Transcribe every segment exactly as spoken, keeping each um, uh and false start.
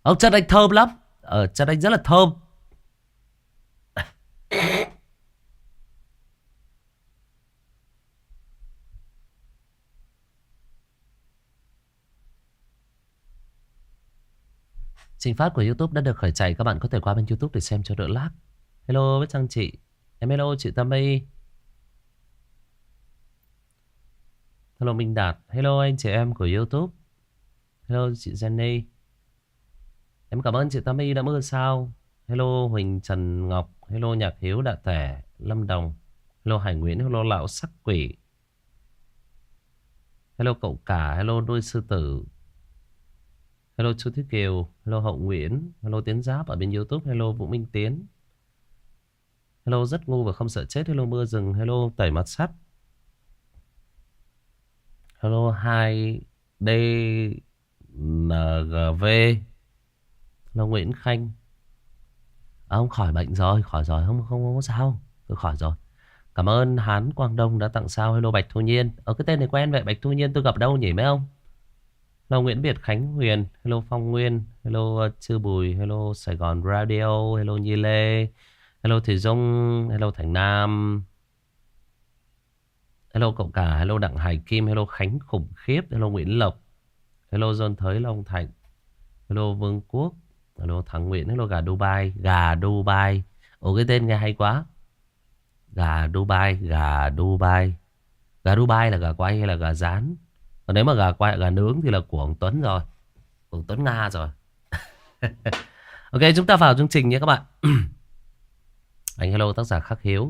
Ông chân anh thơm lắm. Ờ, chân anh rất là thơm. Trình phát của YouTube đã được khởi chạy. Các bạn có thể qua bên YouTube để xem cho đỡ lag. Hello với Trang chị. Em hello chị Tâm My. Hello Minh Đạt. Hello anh chị em của YouTube. Hello chị Jenny. Em cảm ơn chị Tâm My đã mưa sao. Hello Huỳnh Trần Ngọc. Hello Nhạc Hiếu Đạ Tẻ Lâm Đồng. Hello Hải Nguyễn. Hello Lão Sắc Quỷ. Hello cậu cả. Hello Nuôi Sư Tử. Hello Chu Thiết Kiều. Hello Hậu Nguyễn. Hello Tiến Giáp ở bên YouTube. Hello Vũ Minh Tiến. Hello Rất Ngu và Không Sợ Chết. Hello Mưa Rừng. Hello Tẩy Mặt Sắt. Hello hai D N G V. Hello Nguyễn Khanh. À, ông khỏi bệnh rồi. Khỏi rồi. Không, không, không có sao. Tôi khỏi rồi. Cảm ơn Hán Quang Đông đã tặng sao. Hello Bạch Thu Nhiên. Ở cái tên này quen vậy. Bạch Thu Nhiên tôi gặp đâu nhỉ mấy ông? Hello Nguyễn Việt Khánh Huyền. Hello Phong Nguyên. Hello uh, Chư Bùi. Hello Sài Gòn Radio. Hello Nhi Lê. Hello Thùy Dung. Hello Thành Nam. Hello cậu cả. Hello Đặng Hải Kim. Hello Khánh Khủng Khiếp. Hello Nguyễn Lộc. Hello John Thới Long Thạnh. Hello Vương Quốc. Hello Thắng Nguyễn. Hello Gà Dubai. Gà Dubai. Ồ cái tên nghe hay quá. Gà Dubai. Gà Dubai. Gà Dubai là gà quay hay là gà rán? Còn nếu mà gà quay, gà nướng thì là của ông Tuấn rồi. Của ông Tuấn Nga rồi. Ok chúng ta vào chương trình nhé các bạn. Anh hello tác giả Khắc Hiếu.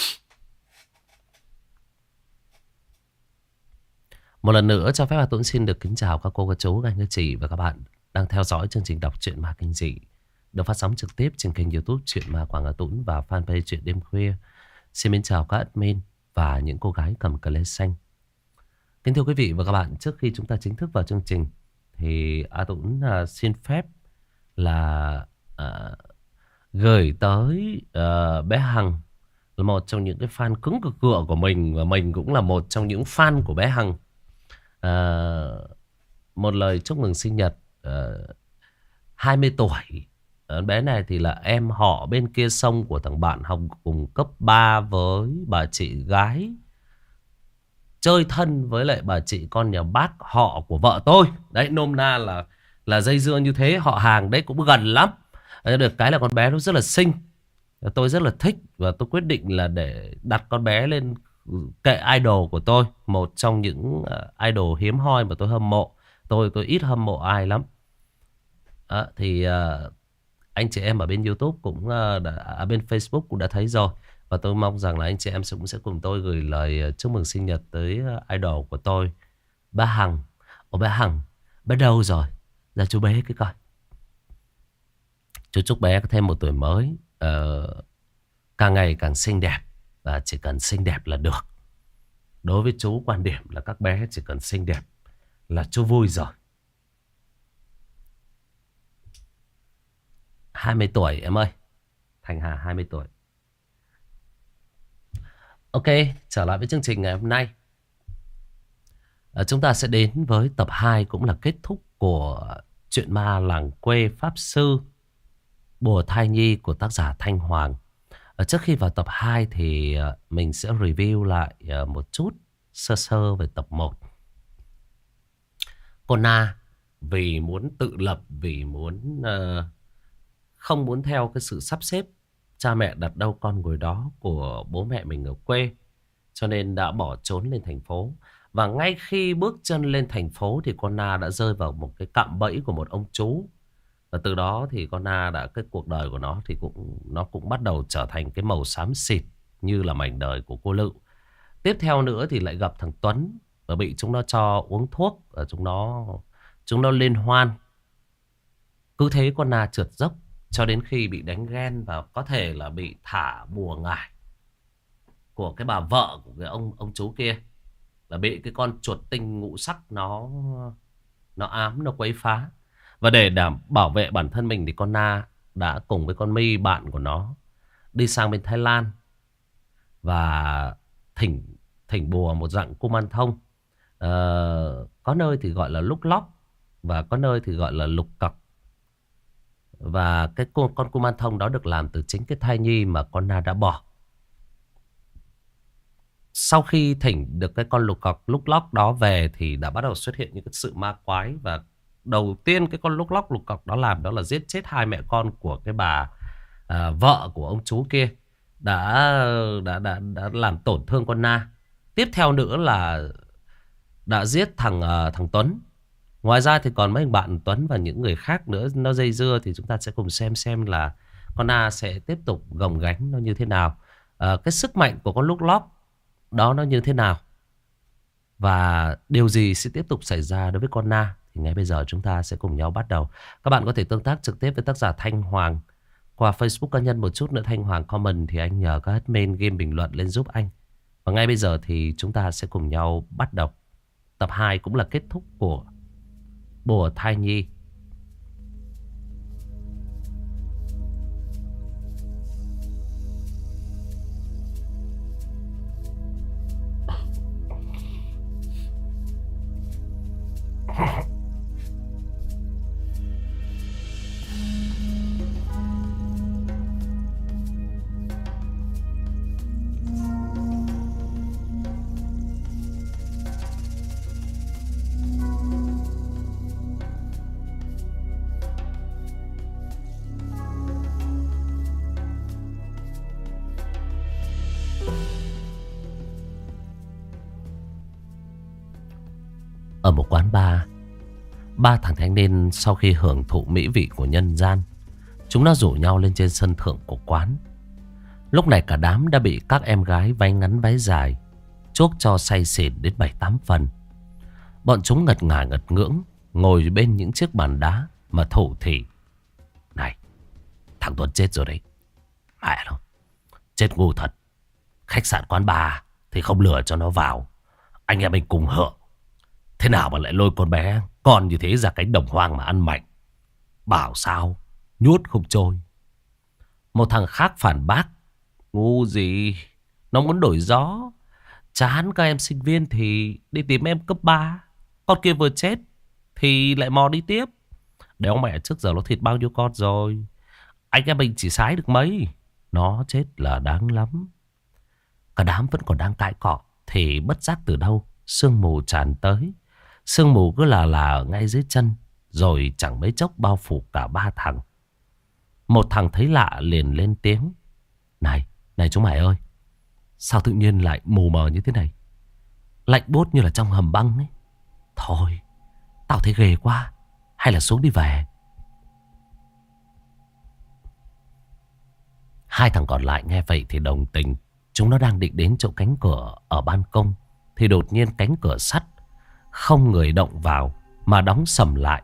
Một lần nữa cho phép Hà Tuấn xin được kính chào các cô, các chú, các anh, các chị và các bạn đang theo dõi chương trình đọc truyện ma kinh dị được phát sóng trực tiếp trên kênh YouTube Truyện Ma Quảng Hà Tuấn và fanpage Truyện Đêm Khuya. Xin mến chào các admin và những cô gái cầm cờ lê xanh. Kính thưa quý vị và các bạn, trước khi chúng ta chính thức vào chương trình thì A Tuấn uh, xin phép là uh, gửi tới uh, bé Hằng là một trong những cái fan cứng cực cựa của mình và mình cũng là một trong những fan của bé Hằng. Uh, một lời chúc mừng sinh nhật uh, hai mươi tuổi. Uh, bé này thì là em họ bên kia sông của thằng bạn học cùng cấp ba với bà chị gái chơi thân với lại bà chị con nhà bác họ của vợ tôi. Đấy nôm na là là dây dưa như thế, họ hàng đấy cũng gần lắm. Được cái là con bé nó rất là xinh. Tôi rất là thích và tôi quyết định là để đặt con bé lên kệ idol của tôi. Một trong những idol hiếm hoi mà tôi hâm mộ. Tôi tôi ít hâm mộ ai lắm. Đó, thì uh, anh chị em ở bên YouTube cũng uh, đã, ở bên Facebook cũng đã thấy rồi. Và tôi mong rằng là anh chị em cũng sẽ cùng tôi gửi lời chúc mừng sinh nhật tới idol của tôi, ba Hằng. Ồ ba Hằng, bé đâu rồi? Ra chú bé cái coi. Chú chúc bé có thêm một tuổi mới, uh, càng ngày càng xinh đẹp. Và chỉ cần xinh đẹp là được. Đối với chú quan điểm là các bé chỉ cần xinh đẹp là chú vui rồi. hai mươi tuổi em ơi. Thành Hà hai mươi tuổi. Ok, trở lại với chương trình ngày hôm nay. à, Chúng ta sẽ đến với tập hai cũng là kết thúc của Truyện Ma Làng Quê Pháp Sư Bùa Thai Nhi của tác giả Thanh Hoàng. à, Trước khi vào tập hai thì à, mình sẽ review lại à, một chút sơ sơ về tập một. Cô Na vì muốn tự lập, vì muốn uh, không muốn theo cái sự sắp xếp cha mẹ đặt đâu con ngồi đó của bố mẹ mình ở quê, cho nên đã bỏ trốn lên thành phố. Và ngay khi bước chân lên thành phố thì con Na đã rơi vào một cái cạm bẫy của một ông chú. Và từ đó thì con Na đã, cái cuộc đời của nó thì cũng nó cũng bắt đầu trở thành cái màu xám xịt như là mảnh đời của cô Lự. Tiếp theo nữa thì lại gặp thằng Tuấn và bị chúng nó cho uống thuốc và chúng nó chúng nó liên hoan. Cứ thế con Na trượt dốc cho đến khi bị đánh ghen và có thể là bị thả bùa ngải của cái bà vợ của cái ông ông chú kia, là bị cái con chuột tinh ngũ sắc nó nó ám, nó quấy phá. Và để đảm bảo vệ bản thân mình thì con Na đã cùng với con My bạn của nó đi sang bên Thái Lan và thỉnh thỉnh bùa một dạng kuman thông. Ờ, có nơi thì gọi là lúc lóc và có nơi thì gọi là lục cọc. Và cái con, con kuman thông đó được làm từ chính cái thai nhi mà con Na đã bỏ. Sau khi thỉnh được cái con lục cọc lúc lóc đó về thì đã bắt đầu xuất hiện những cái sự ma quái. Và đầu tiên cái con lúc lóc lục cọc đó làm đó là giết chết hai mẹ con của cái bà à, vợ của ông chú kia. Đã, đã, đã, đã làm tổn thương con Na. Tiếp theo nữa là đã giết thằng uh, thằng Tuấn. Ngoài ra thì còn mấy anh bạn Tuấn và những người khác nữa nó dây dưa. Thì chúng ta sẽ cùng xem xem là con Na sẽ tiếp tục gồng gánh nó như thế nào. À, cái sức mạnh của con lúc lóc đó nó như thế nào. Và điều gì sẽ tiếp tục xảy ra đối với con Na. Thì ngay bây giờ chúng ta sẽ cùng nhau bắt đầu. Các bạn có thể tương tác trực tiếp với tác giả Thanh Hoàng qua Facebook cá nhân một chút nữa. Thanh Hoàng comment thì anh nhờ các admin game bình luận lên giúp anh. Và ngay bây giờ thì chúng ta sẽ cùng nhau bắt đầu. Tập hai cũng là kết thúc của Bùa Thai Nhi. Ở một quán bar, ba thằng thanh niên sau khi hưởng thụ mỹ vị của nhân gian, chúng nó rủ nhau lên trên sân thượng của quán. Lúc này cả đám đã bị các em gái váy ngắn váy dài chuốc cho say xỉn đến bảy tám phần. Bọn chúng ngật ngả ngật ngưỡng ngồi bên những chiếc bàn đá mà thủ thỉ. Này, thằng Tuấn chết rồi đấy. Mẹ nó, chết ngu thật. Khách sạn quán bar thì không lừa cho nó vào. Anh em mình cùng hưởng. Thế nào mà lại lôi con bé con như thế ra cánh đồng hoang mà ăn mạnh. Bảo sao nhốt không trôi. Một thằng khác phản bác. Ngu gì, nó muốn đổi gió. Chán các em sinh viên thì đi tìm em cấp ba. Con kia vừa chết thì lại mò đi tiếp. Đéo mẹ, trước giờ nó thịt bao nhiêu con rồi. Anh em mình chỉ sái được mấy. Nó chết là đáng lắm. Cả đám vẫn còn đang cãi cọ thì bất giác từ đâu sương mù tràn tới. Sương mù cứ là là ở ngay dưới chân, rồi chẳng mấy chốc bao phủ cả ba thằng. Một thằng thấy lạ liền lên tiếng. Này, này chúng mày ơi, sao tự nhiên lại mù mờ như thế này? Lạnh buốt như là trong hầm băng ấy. Thôi, tao thấy ghê quá. Hay là xuống đi về. Hai thằng còn lại nghe vậy thì đồng tình. Chúng nó đang định đến chỗ cánh cửa ở ban công thì đột nhiên cánh cửa sắt không người động vào mà đóng sầm lại.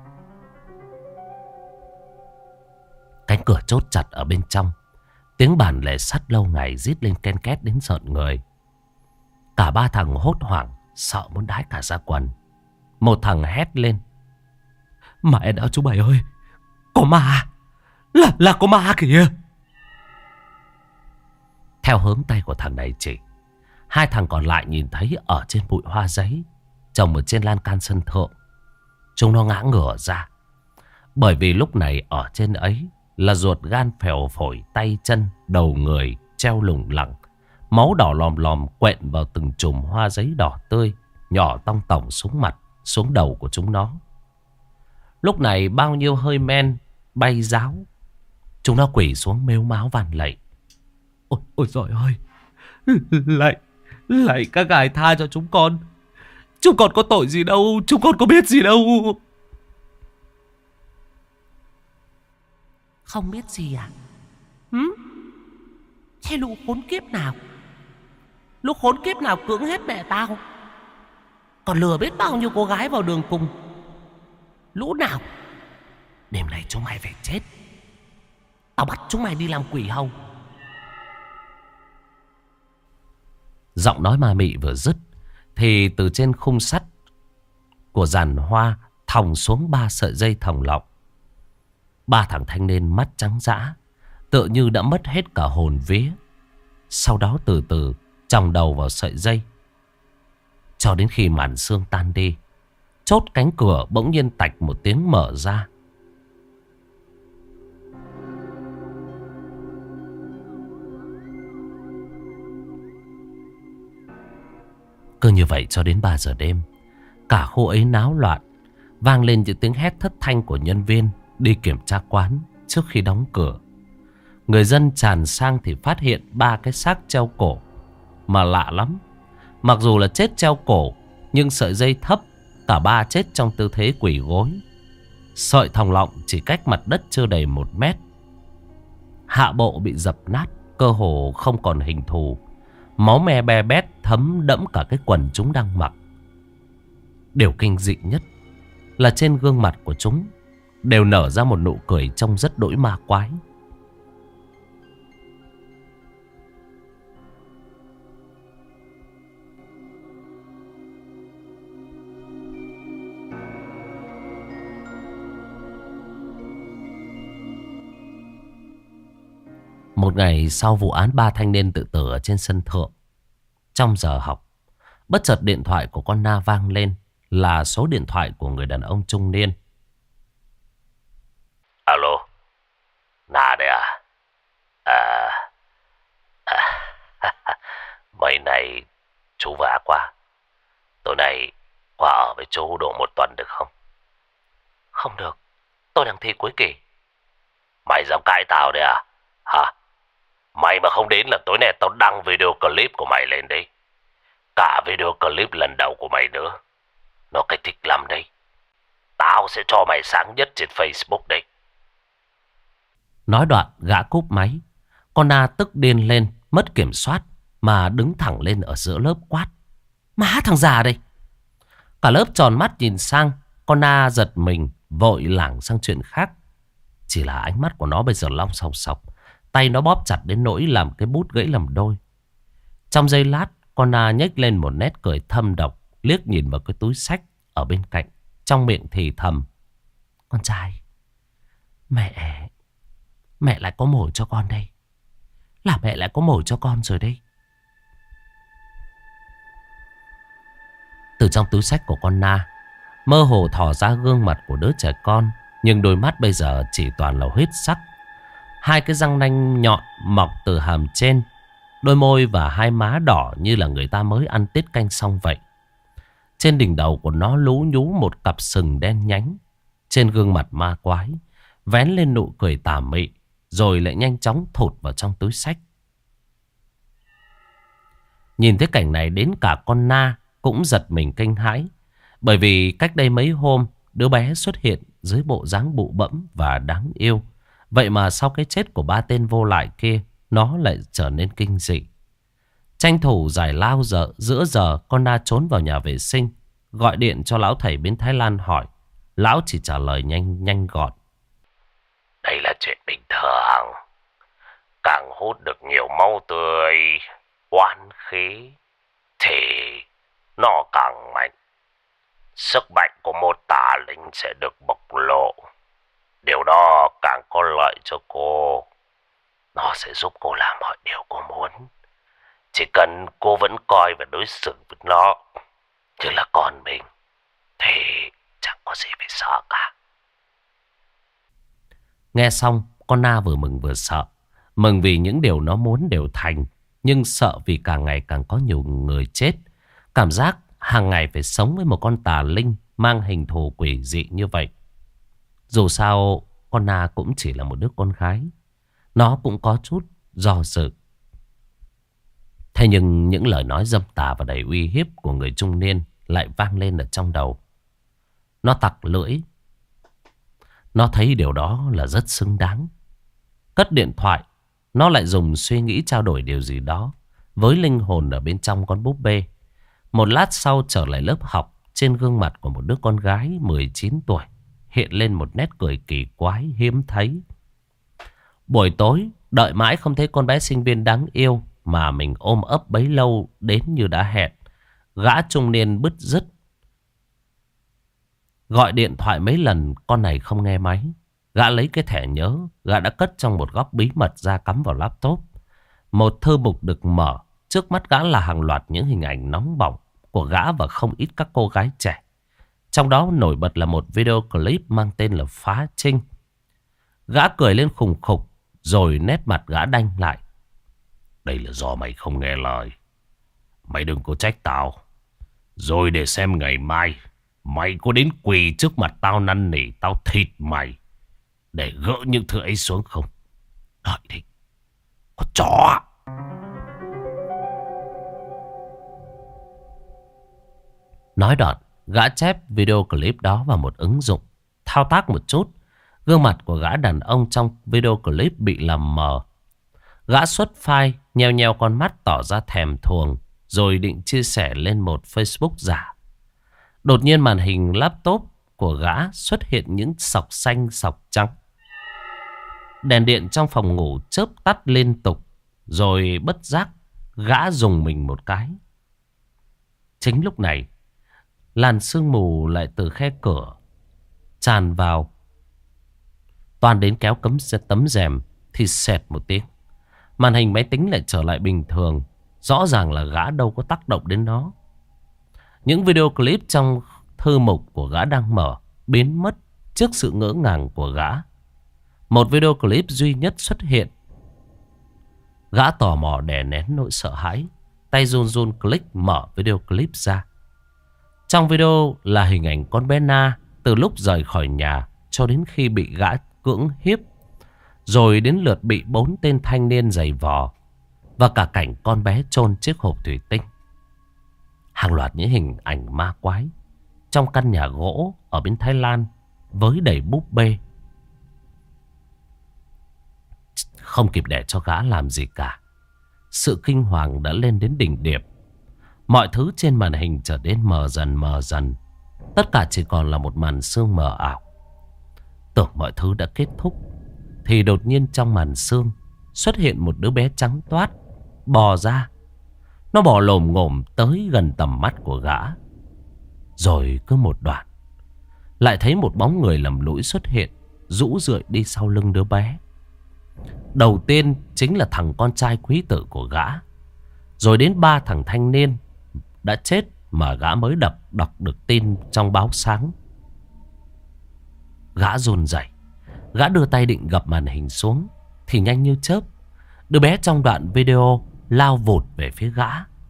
Cánh cửa chốt chặt ở bên trong. Tiếng bản lề sắt lâu ngày rít lên ken két đến rợn người. Cả ba thằng hốt hoảng, sợ muốn đái cả ra quần. Một thằng hét lên. Mẹ đã chú mày ơi, có ma. Là, là có ma kìa. Theo hướng tay của thằng này chỉ, hai thằng còn lại nhìn thấy ở trên bụi hoa giấy trồng ở trên lan can sân thượng. Chúng nó ngã ngửa ra. Bởi vì lúc này ở trên ấy là ruột gan phèo phổi, tay chân, đầu người treo lủng lẳng. Máu đỏ lòm lòm quện vào từng chùm hoa giấy đỏ tươi, nhỏ tong tỏng xuống mặt, xuống đầu của chúng nó. Lúc này bao nhiêu hơi men bay ráo. Chúng nó quỳ xuống mếu máo van lạy. Ôi, ôi giời ơi, lạy, lạy các ngài tha cho chúng con. Chúng con có tội gì đâu, chúng con có biết gì đâu. Không biết gì à? Hứ? Thế lũ khốn kiếp nào? Lũ khốn kiếp nào cưỡng hết mẹ tao, còn lừa biết bao nhiêu cô gái vào đường cùng. Lũ nào? Đêm nay chúng mày phải chết. Tao bắt chúng mày đi làm quỷ hầu. Giọng nói ma mị vừa dứt thì từ trên khung sắt của giàn hoa thòng xuống ba sợi dây thòng lọng. Ba thằng thanh niên mắt trắng dã, tựa như đã mất hết cả hồn vía. Sau đó từ từ chòng đầu vào sợi dây, cho đến khi màn sương tan đi. Chốt cánh cửa bỗng nhiên tạch một tiếng mở ra. Cứ như vậy cho đến ba giờ đêm, cả khu ấy náo loạn, vang lên những tiếng hét thất thanh của nhân viên đi kiểm tra quán trước khi đóng cửa. Người dân tràn sang thì phát hiện ba cái xác treo cổ. Mà lạ lắm, mặc dù là chết treo cổ, nhưng sợi dây thấp, cả ba chết trong tư thế quỳ gối. Sợi thòng lọng chỉ cách mặt đất chưa đầy một mét. Hạ bộ bị dập nát, cơ hồ không còn hình thù. Máu me be bét thấm đẫm cả cái quần chúng đang mặc. Điều kinh dị nhất là trên gương mặt của chúng đều nở ra một nụ cười trông rất đỗi ma quái. Một ngày sau vụ án ba thanh niên tự tử ở trên sân thượng, trong giờ học, bất chợt điện thoại của con Na vang lên, là số điện thoại của người đàn ông trung niên. Alo, Na đây à? À, à mấy này chú vã quá. Tối nay qua ở với chú độ một tuần được không? Không được, tôi đang thi cuối kỳ. Mày dám cãi tao đấy à? Hả? Mày mà không đến là tối nay tao đăng video clip của mày lên đấy. Cả video clip lần đầu của mày nữa. Nó kích thích lắm đấy. Tao sẽ cho mày sáng nhất trên Facebook đấy. Nói đoạn gã cúp máy. Con Na tức điên lên, mất kiểm soát, mà đứng thẳng lên ở giữa lớp quát: má thằng già đây! Cả lớp tròn mắt nhìn sang. Con Na giật mình, vội lảng sang chuyện khác. Chỉ là ánh mắt của nó bây giờ long sòng sọc, tay nó bóp chặt đến nỗi làm cái bút gãy làm đôi. Trong giây lát, con Na nhếch lên một nét cười thâm độc, liếc nhìn vào cái túi xách ở bên cạnh, trong miệng thì thầm: con trai, mẹ Mẹ lại có mồi cho con đây. Là mẹ lại có mồi cho con rồi đây. Từ trong túi xách của con Na mơ hồ thò ra gương mặt của đứa trẻ con, nhưng đôi mắt bây giờ chỉ toàn là huyết sắc. Hai cái răng nanh nhọn mọc từ hàm trên, đôi môi và hai má đỏ như là người ta mới ăn tiết canh xong vậy. Trên đỉnh đầu của nó lú nhú một cặp sừng đen nhánh. Trên gương mặt ma quái vén lên nụ cười tà mị, rồi lại nhanh chóng thụt vào trong túi xách. Nhìn thấy cảnh này, đến cả con Na cũng giật mình kinh hãi. Bởi vì cách đây mấy hôm, đứa bé xuất hiện dưới bộ dáng bụ bẫm và đáng yêu. Vậy mà sau cái chết của ba tên vô lại kia, nó lại trở nên kinh dị. Tranh thủ giải lao giờ, giữa giờ, con Na trốn vào nhà vệ sinh, gọi điện cho lão thầy bên Thái Lan hỏi. Lão chỉ trả lời nhanh nhanh gọn: đây là chuyện bình thường. Càng hút được nhiều máu tươi, oán khí, thì nó càng mạnh. Sức mạnh của một tà linh sẽ được bộc lộ. Điều đó càng có lợi cho cô. Nó sẽ giúp cô làm mọi điều cô muốn. Chỉ cần cô vẫn coi và đối xử với nó như là con mình, thì chẳng có gì phải sợ cả. Nghe xong, con Na vừa mừng vừa sợ. Mừng vì những điều nó muốn đều thành, nhưng sợ vì càng ngày càng có nhiều người chết. Cảm giác hàng ngày phải sống với một con tà linh mang hình thù quỷ dị như vậy. Dù sao, con Na cũng chỉ là một đứa con gái. Nó cũng có chút do dự. Thế nhưng những lời nói dâm tà và đầy uy hiếp của người trung niên lại vang lên ở trong đầu. Nó tặc lưỡi. Nó thấy điều đó là rất xứng đáng. Cất điện thoại, nó lại dùng suy nghĩ trao đổi điều gì đó với linh hồn ở bên trong con búp bê. Một lát sau trở lại lớp học, trên gương mặt của một đứa con gái mười chín tuổi hiện lên một nét cười kỳ quái hiếm thấy. Buổi tối, đợi mãi không thấy con bé sinh viên đáng yêu mà mình ôm ấp bấy lâu đến như đã hẹn. Gã trung niên bứt rứt. Gọi điện thoại mấy lần, con này không nghe máy. Gã lấy cái thẻ nhớ, gã đã cất trong một góc bí mật ra cắm vào laptop. Một thư mục được mở, trước mắt gã là hàng loạt những hình ảnh nóng bỏng của gã và không ít các cô gái trẻ. Trong đó nổi bật là một video clip mang tên là Phá Trinh. Gã cười lên khùng khục, rồi nét mặt gã đanh lại. Đây là do mày không nghe lời. Mày đừng có trách tao. Rồi để xem ngày mai mày có đến quỳ trước mặt tao năn nỉ tao thịt mày để gỡ những thứ ấy xuống không? Đợi đi, con chó. Nói đoạn, gã chép video clip đó vào một ứng dụng. Thao tác một chút, gương mặt của gã đàn ông trong video clip bị làm mờ. Gã xuất file, nheo nheo con mắt tỏ ra thèm thuồng, rồi định chia sẻ lên một Facebook giả. Đột nhiên màn hình laptop của gã xuất hiện những sọc xanh sọc trắng. Đèn điện trong phòng ngủ chớp tắt liên tục, rồi bất giác gã dùng mình một cái. Chính lúc này, làn sương mù lại từ khe cửa tràn vào, toàn đến kéo cấm tấm rèm thì xẹt một tiếng. Màn hình máy tính lại trở lại bình thường. Rõ ràng là gã đâu có tác động đến nó. Những video clip trong thư mục của gã đang mở biến mất trước sự ngỡ ngàng của gã. Một video clip duy nhất xuất hiện. Gã tò mò đè nén nỗi sợ hãi, tay run run click mở video clip ra. Trong video là hình ảnh con bé Na từ lúc rời khỏi nhà cho đến khi bị gã cưỡng hiếp, rồi đến lượt bị bốn tên thanh niên giày vò, và cả cảnh con bé chôn chiếc hộp thủy tinh. Hàng loạt những hình ảnh ma quái trong căn nhà gỗ ở bên Thái Lan với đầy búp bê. Không kịp để cho gã làm gì cả, sự kinh hoàng đã lên đến đỉnh điểm. Mọi thứ trên màn hình trở nên mờ dần mờ dần. Tất cả chỉ còn là một màn sương mờ ảo. Tưởng mọi thứ đã kết thúc, thì đột nhiên trong màn sương xuất hiện một đứa bé trắng toát bò ra. Nó bò lồm ngồm tới gần tầm mắt của gã. Rồi cứ một đoạn, lại thấy một bóng người lầm lũi xuất hiện, rũ rượi đi sau lưng đứa bé. Đầu tiên chính là thằng con trai quý tử của gã, rồi đến ba thằng thanh niên đã chết mà gã mới đọc, đọc được tin trong báo sáng. Gã run rẩy, gã đưa tay định gập màn hình xuống, thì nhanh như chớp, đứa bé trong đoạn video lao vụt về phía gã.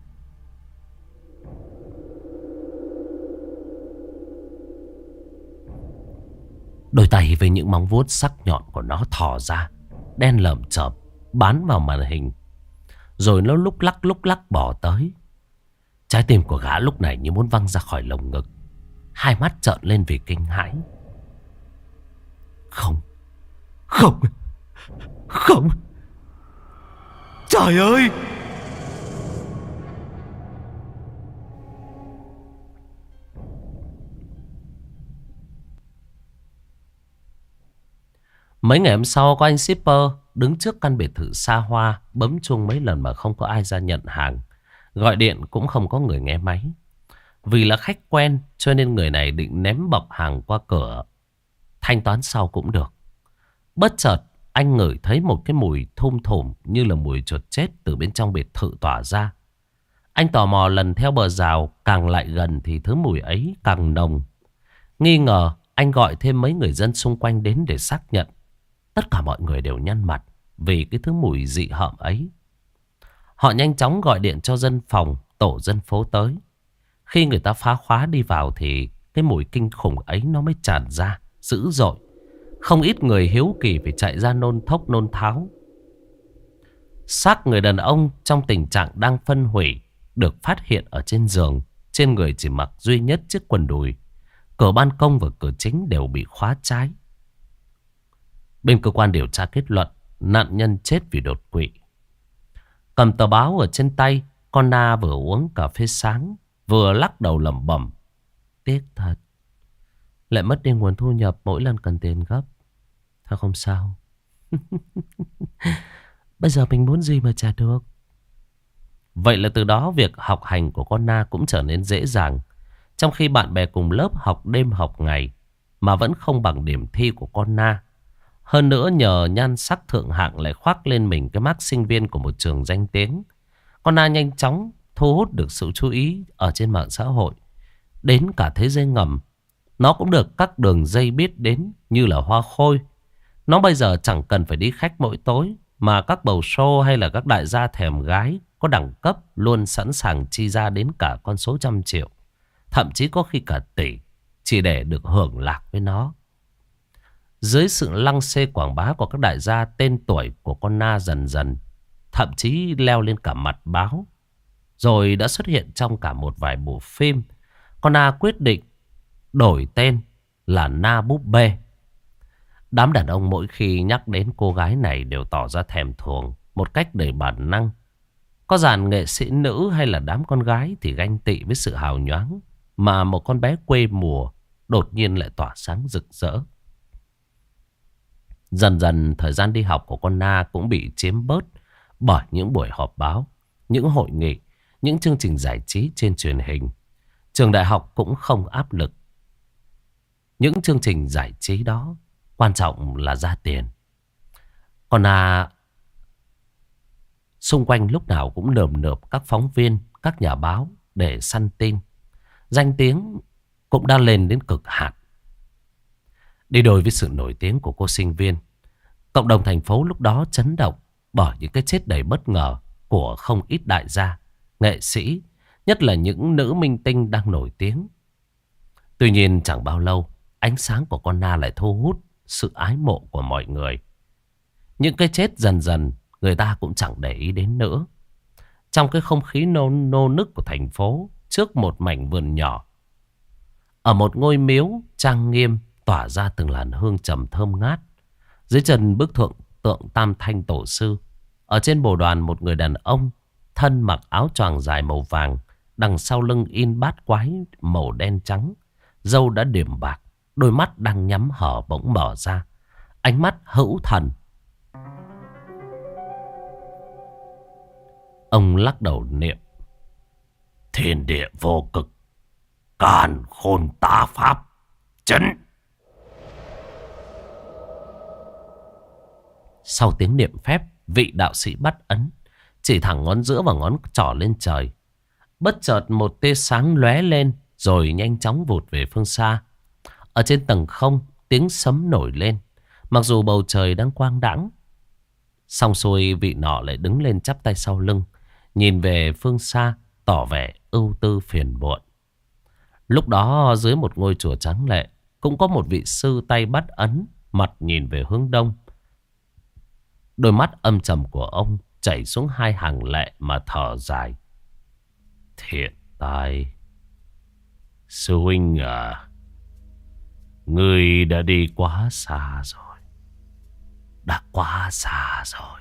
Đôi tay với những móng vuốt sắc nhọn của nó thò ra, đen lởm chởm bám vào màn hình, rồi nó lúc lắc lúc lắc bỏ tới. Trái tim của gã lúc này như muốn văng ra khỏi lồng ngực, hai mắt trợn lên vì kinh hãi. Không, không, không, trời ơi! Mấy ngày hôm sau, có anh shipper đứng trước căn biệt thự xa hoa, bấm chuông mấy lần mà không có ai ra nhận hàng. Gọi điện cũng không có người nghe máy. Vì là khách quen cho nên người này định ném bọc hàng qua cửa, thanh toán sau cũng được. Bất chợt anh ngửi thấy một cái mùi thum thủm như là mùi chuột chết từ bên trong biệt thự tỏa ra. Anh tò mò lần theo bờ rào, càng lại gần thì thứ mùi ấy càng nồng. Nghi ngờ, anh gọi thêm mấy người dân xung quanh đến để xác nhận. Tất cả mọi người đều nhăn mặt vì cái thứ mùi dị hợm ấy. Họ nhanh chóng gọi điện cho dân phòng, tổ dân phố tới. Khi người ta phá khóa đi vào thì cái mùi kinh khủng ấy nó mới tràn ra, dữ dội. Không ít người hiếu kỳ phải chạy ra nôn thốc nôn tháo. Xác người đàn ông trong tình trạng đang phân hủy được phát hiện ở trên giường. Trên người chỉ mặc duy nhất chiếc quần đùi. Cửa ban công và cửa chính đều bị khóa trái. Bên cơ quan điều tra kết luận nạn nhân chết vì đột quỵ. Cầm tờ báo ở trên tay, con Na vừa uống cà phê sáng, vừa lắc đầu lẩm bẩm. Tiếc thật, lại mất đi nguồn thu nhập mỗi lần cần tiền gấp. Thôi không sao. Bây giờ mình muốn gì mà trả được. Vậy là từ đó việc học hành của con Na cũng trở nên dễ dàng. Trong khi bạn bè cùng lớp học đêm học ngày mà vẫn không bằng điểm thi của con Na. Hơn nữa nhờ nhan sắc thượng hạng lại khoác lên mình cái mác sinh viên của một trường danh tiếng. Con Na nhanh chóng thu hút được sự chú ý ở trên mạng xã hội. Đến cả thế giới ngầm, nó cũng được các đường dây biết đến như là hoa khôi. Nó bây giờ chẳng cần phải đi khách mỗi tối, mà các bầu show hay là các đại gia thèm gái có đẳng cấp luôn sẵn sàng chi ra đến cả con số trăm triệu thậm chí có khi cả tỷ, chỉ để được hưởng lạc với nó. Dưới sự lăng xê quảng bá của các đại gia, tên tuổi của con Na dần dần thậm chí leo lên cả mặt báo, rồi đã xuất hiện trong cả một vài bộ phim. Con Na quyết định đổi tên là Na búp bê. Đám đàn ông mỗi khi nhắc đến cô gái này đều tỏ ra thèm thuồng một cách đầy bản năng. Có dàn nghệ sĩ nữ hay là đám con gái thì ganh tị với sự hào nhoáng mà một con bé quê mùa đột nhiên lại tỏa sáng rực rỡ. Dần dần thời gian đi học của con Na cũng bị chiếm bớt bởi những buổi họp báo, những hội nghị, những chương trình giải trí trên truyền hình. Trường đại học cũng không áp lực những chương trình giải trí đó, quan trọng là ra tiền. Con Na xung quanh lúc nào cũng nườm nượp các phóng viên, các nhà báo để săn tin. Danh tiếng cũng đang lên đến cực hạn. Đi đôi với sự nổi tiếng của cô sinh viên, cộng đồng thành phố lúc đó chấn động bởi những cái chết đầy bất ngờ của không ít đại gia, nghệ sĩ, nhất là những nữ minh tinh đang nổi tiếng. Tuy nhiên chẳng bao lâu, ánh sáng của con Na lại thu hút sự ái mộ của mọi người. Những cái chết dần dần người ta cũng chẳng để ý đến nữa. Trong cái không khí nô, nô nức của thành phố, trước một mảnh vườn nhỏ, ở một ngôi miếu trang nghiêm tỏa ra từng làn hương trầm thơm ngát. Dưới chân bức tượng tượng Tam Thanh Tổ Sư, ở trên bồ đoàn một người đàn ông thân mặc áo choàng dài màu vàng, đằng sau lưng in bát quái màu đen trắng, râu đã điểm bạc, đôi mắt đang nhắm hở bỗng mở ra, ánh mắt hữu thần. Ông lắc đầu niệm: thiên địa vô cực, càn khôn tá pháp, chấn. Sau tiếng niệm phép, vị đạo sĩ bắt ấn, chỉ thẳng ngón giữa và ngón trỏ lên trời. Bất chợt một tia sáng lóe lên, rồi nhanh chóng vụt về phương xa. Ở trên tầng không, tiếng sấm nổi lên, mặc dù bầu trời đang quang đãng. Xong xuôi, vị nọ lại đứng lên chắp tay sau lưng, nhìn về phương xa, tỏ vẻ ưu tư phiền muộn. Lúc đó dưới một ngôi chùa tráng lệ, cũng có một vị sư tay bắt ấn, mặt nhìn về hướng đông. Đôi mắt âm trầm của ông chảy xuống hai hàng lệ mà thở dài: thiện tai, sư huynh à, ngươi đã đi quá xa rồi, đã quá xa rồi.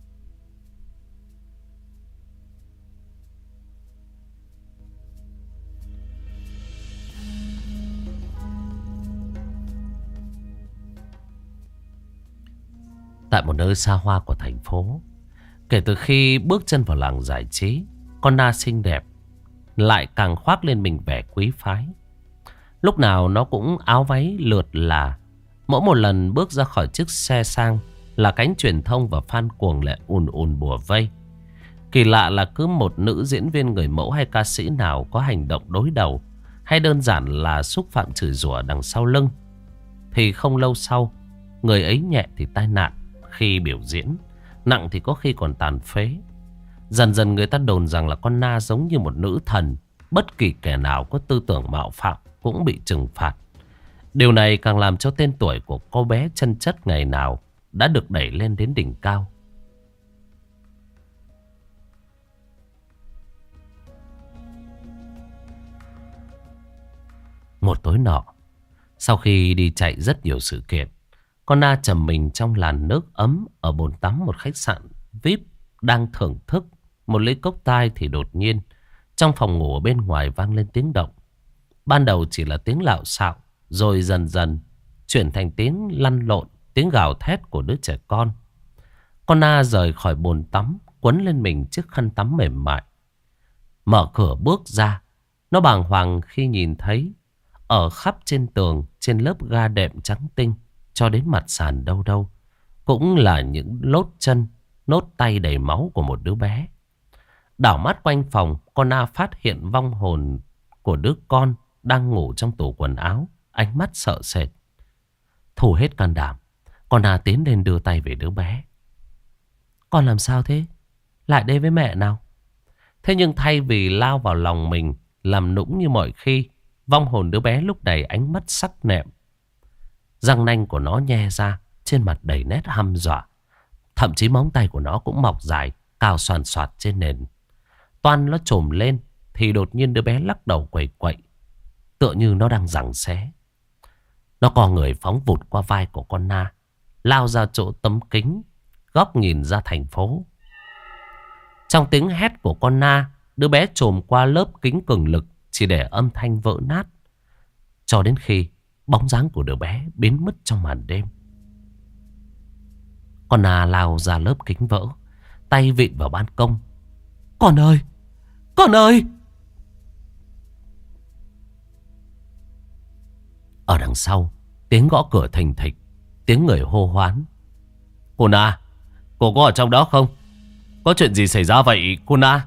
Tại một nơi xa hoa của thành phố, kể từ khi bước chân vào làng giải trí, con Na xinh đẹp lại càng khoác lên mình vẻ quý phái. Lúc nào nó cũng áo váy lượt là. Mỗi một lần bước ra khỏi chiếc xe sang là cánh truyền thông và fan cuồng lệ ùn ùn bùa vây. Kỳ lạ là cứ một nữ diễn viên người mẫu hay ca sĩ nào có hành động đối đầu, hay đơn giản là xúc phạm chửi rủa đằng sau lưng, thì không lâu sau, người ấy nhẹ thì tai nạn khi biểu diễn, nặng thì có khi còn tàn phế. Dần dần người ta đồn rằng là con Na giống như một nữ thần, bất kỳ kẻ nào có tư tưởng mạo phạm cũng bị trừng phạt. Điều này càng làm cho tên tuổi của cô bé chân chất ngày nào đã được đẩy lên đến đỉnh cao. Một tối nọ, sau khi đi chạy rất nhiều sự kiện, con Na trầm mình trong làn nước ấm ở bồn tắm một khách sạn vi ai pi, đang thưởng thức một ly cốc tai thì đột nhiên trong phòng ngủ ở bên ngoài vang lên tiếng động. Ban đầu chỉ là tiếng lạo xạo, rồi dần dần chuyển thành tiếng lăn lộn, tiếng gào thét của đứa trẻ con. Con Na rời khỏi bồn tắm, quấn lên mình chiếc khăn tắm mềm mại, mở cửa bước ra. Nó bàng hoàng khi nhìn thấy ở khắp trên tường, trên lớp ga đệm trắng tinh cho đến mặt sàn đâu đâu cũng là những lốt chân, nốt tay đầy máu của một đứa bé. Đảo mắt quanh phòng, con Na phát hiện vong hồn của đứa con đang ngủ trong tủ quần áo, ánh mắt sợ sệt. Thu hết can đảm, con Na tiến lên đưa tay về đứa bé. Con làm sao thế? Lại đây với mẹ nào. Thế nhưng thay vì lao vào lòng mình làm nũng như mọi khi, Vong hồn đứa bé lúc này ánh mắt sắc nệm. Răng nanh của nó nhe ra, trên mặt đầy nét hăm dọa. Thậm chí móng tay của nó cũng mọc dài, cao xoàn xoạt trên nền. Toan nó trồm lên thì đột nhiên đứa bé lắc đầu quẩy quậy, tựa như nó đang giằng xé. Nó co người phóng vụt qua vai của con Na, lao ra chỗ tấm kính, góc nhìn ra thành phố. Trong tiếng hét của con Na, đứa bé trồm qua lớp kính cường lực chỉ để âm thanh vỡ nát. Cho đến khi bóng dáng của đứa bé biến mất trong màn đêm. Con Na lao ra lớp kính vỡ, tay vịn vào ban công. Con ơi! Con ơi! Ở đằng sau, tiếng gõ cửa thình thịch, tiếng người hô hoán. Cô Na, cô có ở trong đó không? Có chuyện gì xảy ra vậy cô Na?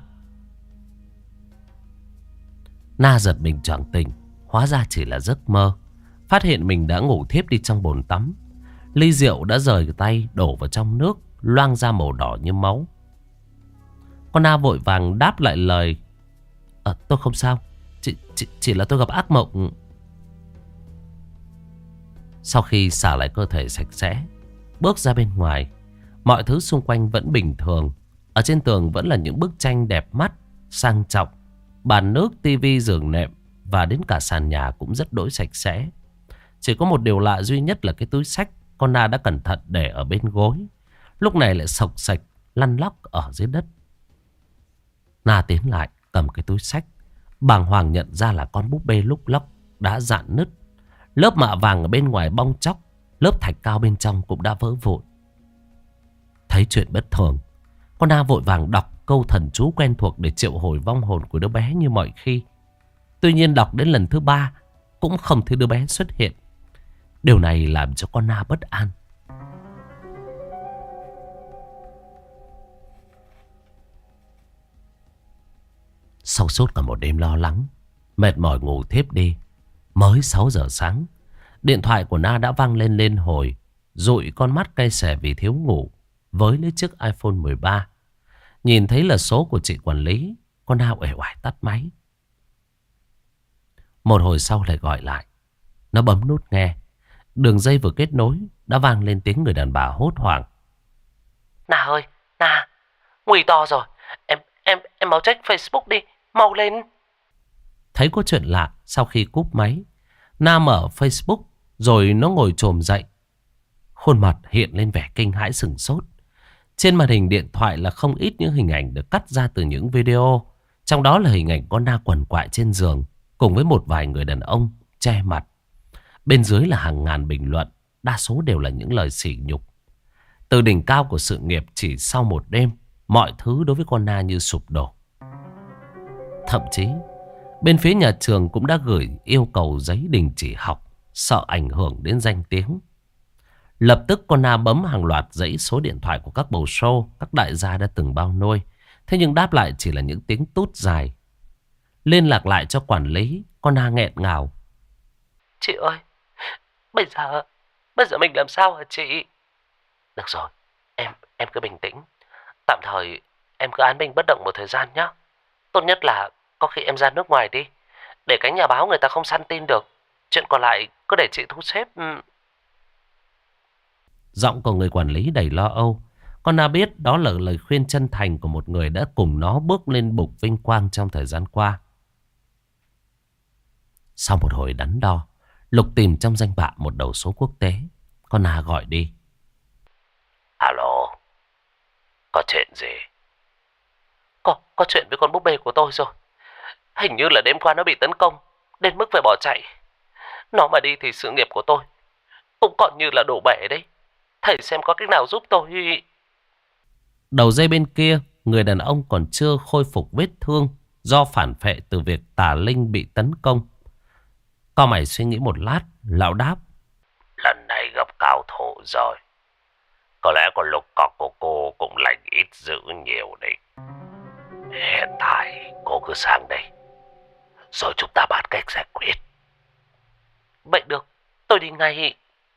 Na giật mình choàng tỉnh, hóa ra chỉ là giấc mơ. Phát hiện mình đã ngủ thiếp đi trong bồn tắm. Ly rượu đã rời tay đổ vào trong nước, loang ra màu đỏ như máu. Con Na vội vàng đáp lại lời. À, tôi không sao, chỉ, chỉ, chỉ là tôi gặp ác mộng. Sau khi xả lại cơ thể sạch sẽ, bước ra bên ngoài, mọi thứ xung quanh vẫn bình thường. Ở trên tường vẫn là những bức tranh đẹp mắt, sang trọng. Bàn nước, tivi, giường nệm và đến cả sàn nhà cũng rất đỗi sạch sẽ. Chỉ có một điều lạ duy nhất là cái túi xách con Na đã cẩn thận để ở bên gối, lúc này lại sộc sạch lăn lóc ở dưới đất. Na tiến lại cầm cái túi xách, bàng hoàng nhận ra là con búp bê lúc lóc đã rạn nứt. Lớp mạ vàng ở bên ngoài bong chóc, lớp thạch cao bên trong cũng đã vỡ vụn. Thấy chuyện bất thường, con Na vội vàng đọc câu thần chú quen thuộc để triệu hồi vong hồn của đứa bé như mọi khi. Tuy nhiên đọc đến lần thứ ba cũng không thấy đứa bé xuất hiện. Điều này làm cho con Na bất an. Sau suốt cả một đêm lo lắng, mệt mỏi ngủ thiếp đi, mới sáu giờ sáng, điện thoại của Na đã vang lên lên hồi, dụi con mắt cay xè vì thiếu ngủ, với lấy chiếc iPhone mười ba. Nhìn thấy là số của chị quản lý, con Na uể oải tắt máy. Một hồi sau lại gọi lại. Nó bấm nút nghe. Đường dây vừa kết nối đã vang lên tiếng người đàn bà hốt hoảng. Na ơi, Na, nguy to rồi. Em em em mau check Facebook đi, mau lên. Thấy có chuyện lạ, sau khi cúp máy, Na mở Facebook rồi nó ngồi chồm dậy. Khuôn mặt hiện lên vẻ kinh hãi sửng sốt. Trên màn hình điện thoại là không ít những hình ảnh được cắt ra từ những video. Trong đó là hình ảnh con Na quằn quại trên giường cùng với một vài người đàn ông che mặt. Bên dưới là hàng ngàn bình luận, đa số đều là những lời sỉ nhục. Từ đỉnh cao của sự nghiệp chỉ sau một đêm, mọi thứ đối với con Na như sụp đổ. Thậm chí, bên phía nhà trường cũng đã gửi yêu cầu giấy đình chỉ học, sợ ảnh hưởng đến danh tiếng. Lập tức con Na bấm hàng loạt dãy số điện thoại của các bầu show, các đại gia đã từng bao nuôi. Thế nhưng đáp lại chỉ là những tiếng tút dài. Liên lạc lại cho quản lý, con Na nghẹn ngào. Chị ơi, bây giờ, bây giờ mình làm sao hả chị? Được rồi, em em cứ bình tĩnh. Tạm thời em cứ án binh bất động một thời gian nhé. Tốt nhất là có khi em ra nước ngoài đi, để cánh nhà báo người ta không săn tin được. Chuyện còn lại cứ để chị thu xếp. Giọng của người quản lý đầy lo âu. Con Na biết đó là lời khuyên chân thành của một người đã cùng nó bước lên bục vinh quang trong thời gian qua. Sau một hồi đắn đo, lục tìm trong danh bạ một đầu số quốc tế, con Na gọi đi. Alo, có chuyện gì? Có, có chuyện với con búp bê của tôi rồi. Hình như là đêm qua nó bị tấn công, đến mức phải bỏ chạy. Nó mà đi thì sự nghiệp của tôi cũng còn như là đổ bể đấy. Thầy xem có cách nào giúp tôi. Đầu dây bên kia, người đàn ông còn chưa khôi phục vết thương do phản phệ từ việc tà linh bị tấn công. Cao mày suy nghĩ một lát, lão đáp. Lần này gặp cao thủ rồi. Có lẽ con lục cọc của cô cũng lành ít dữ nhiều đấy. Hiện tại cô cứ sang đây, rồi chúng ta bàn cách giải quyết. Vậy được, tôi đi ngay.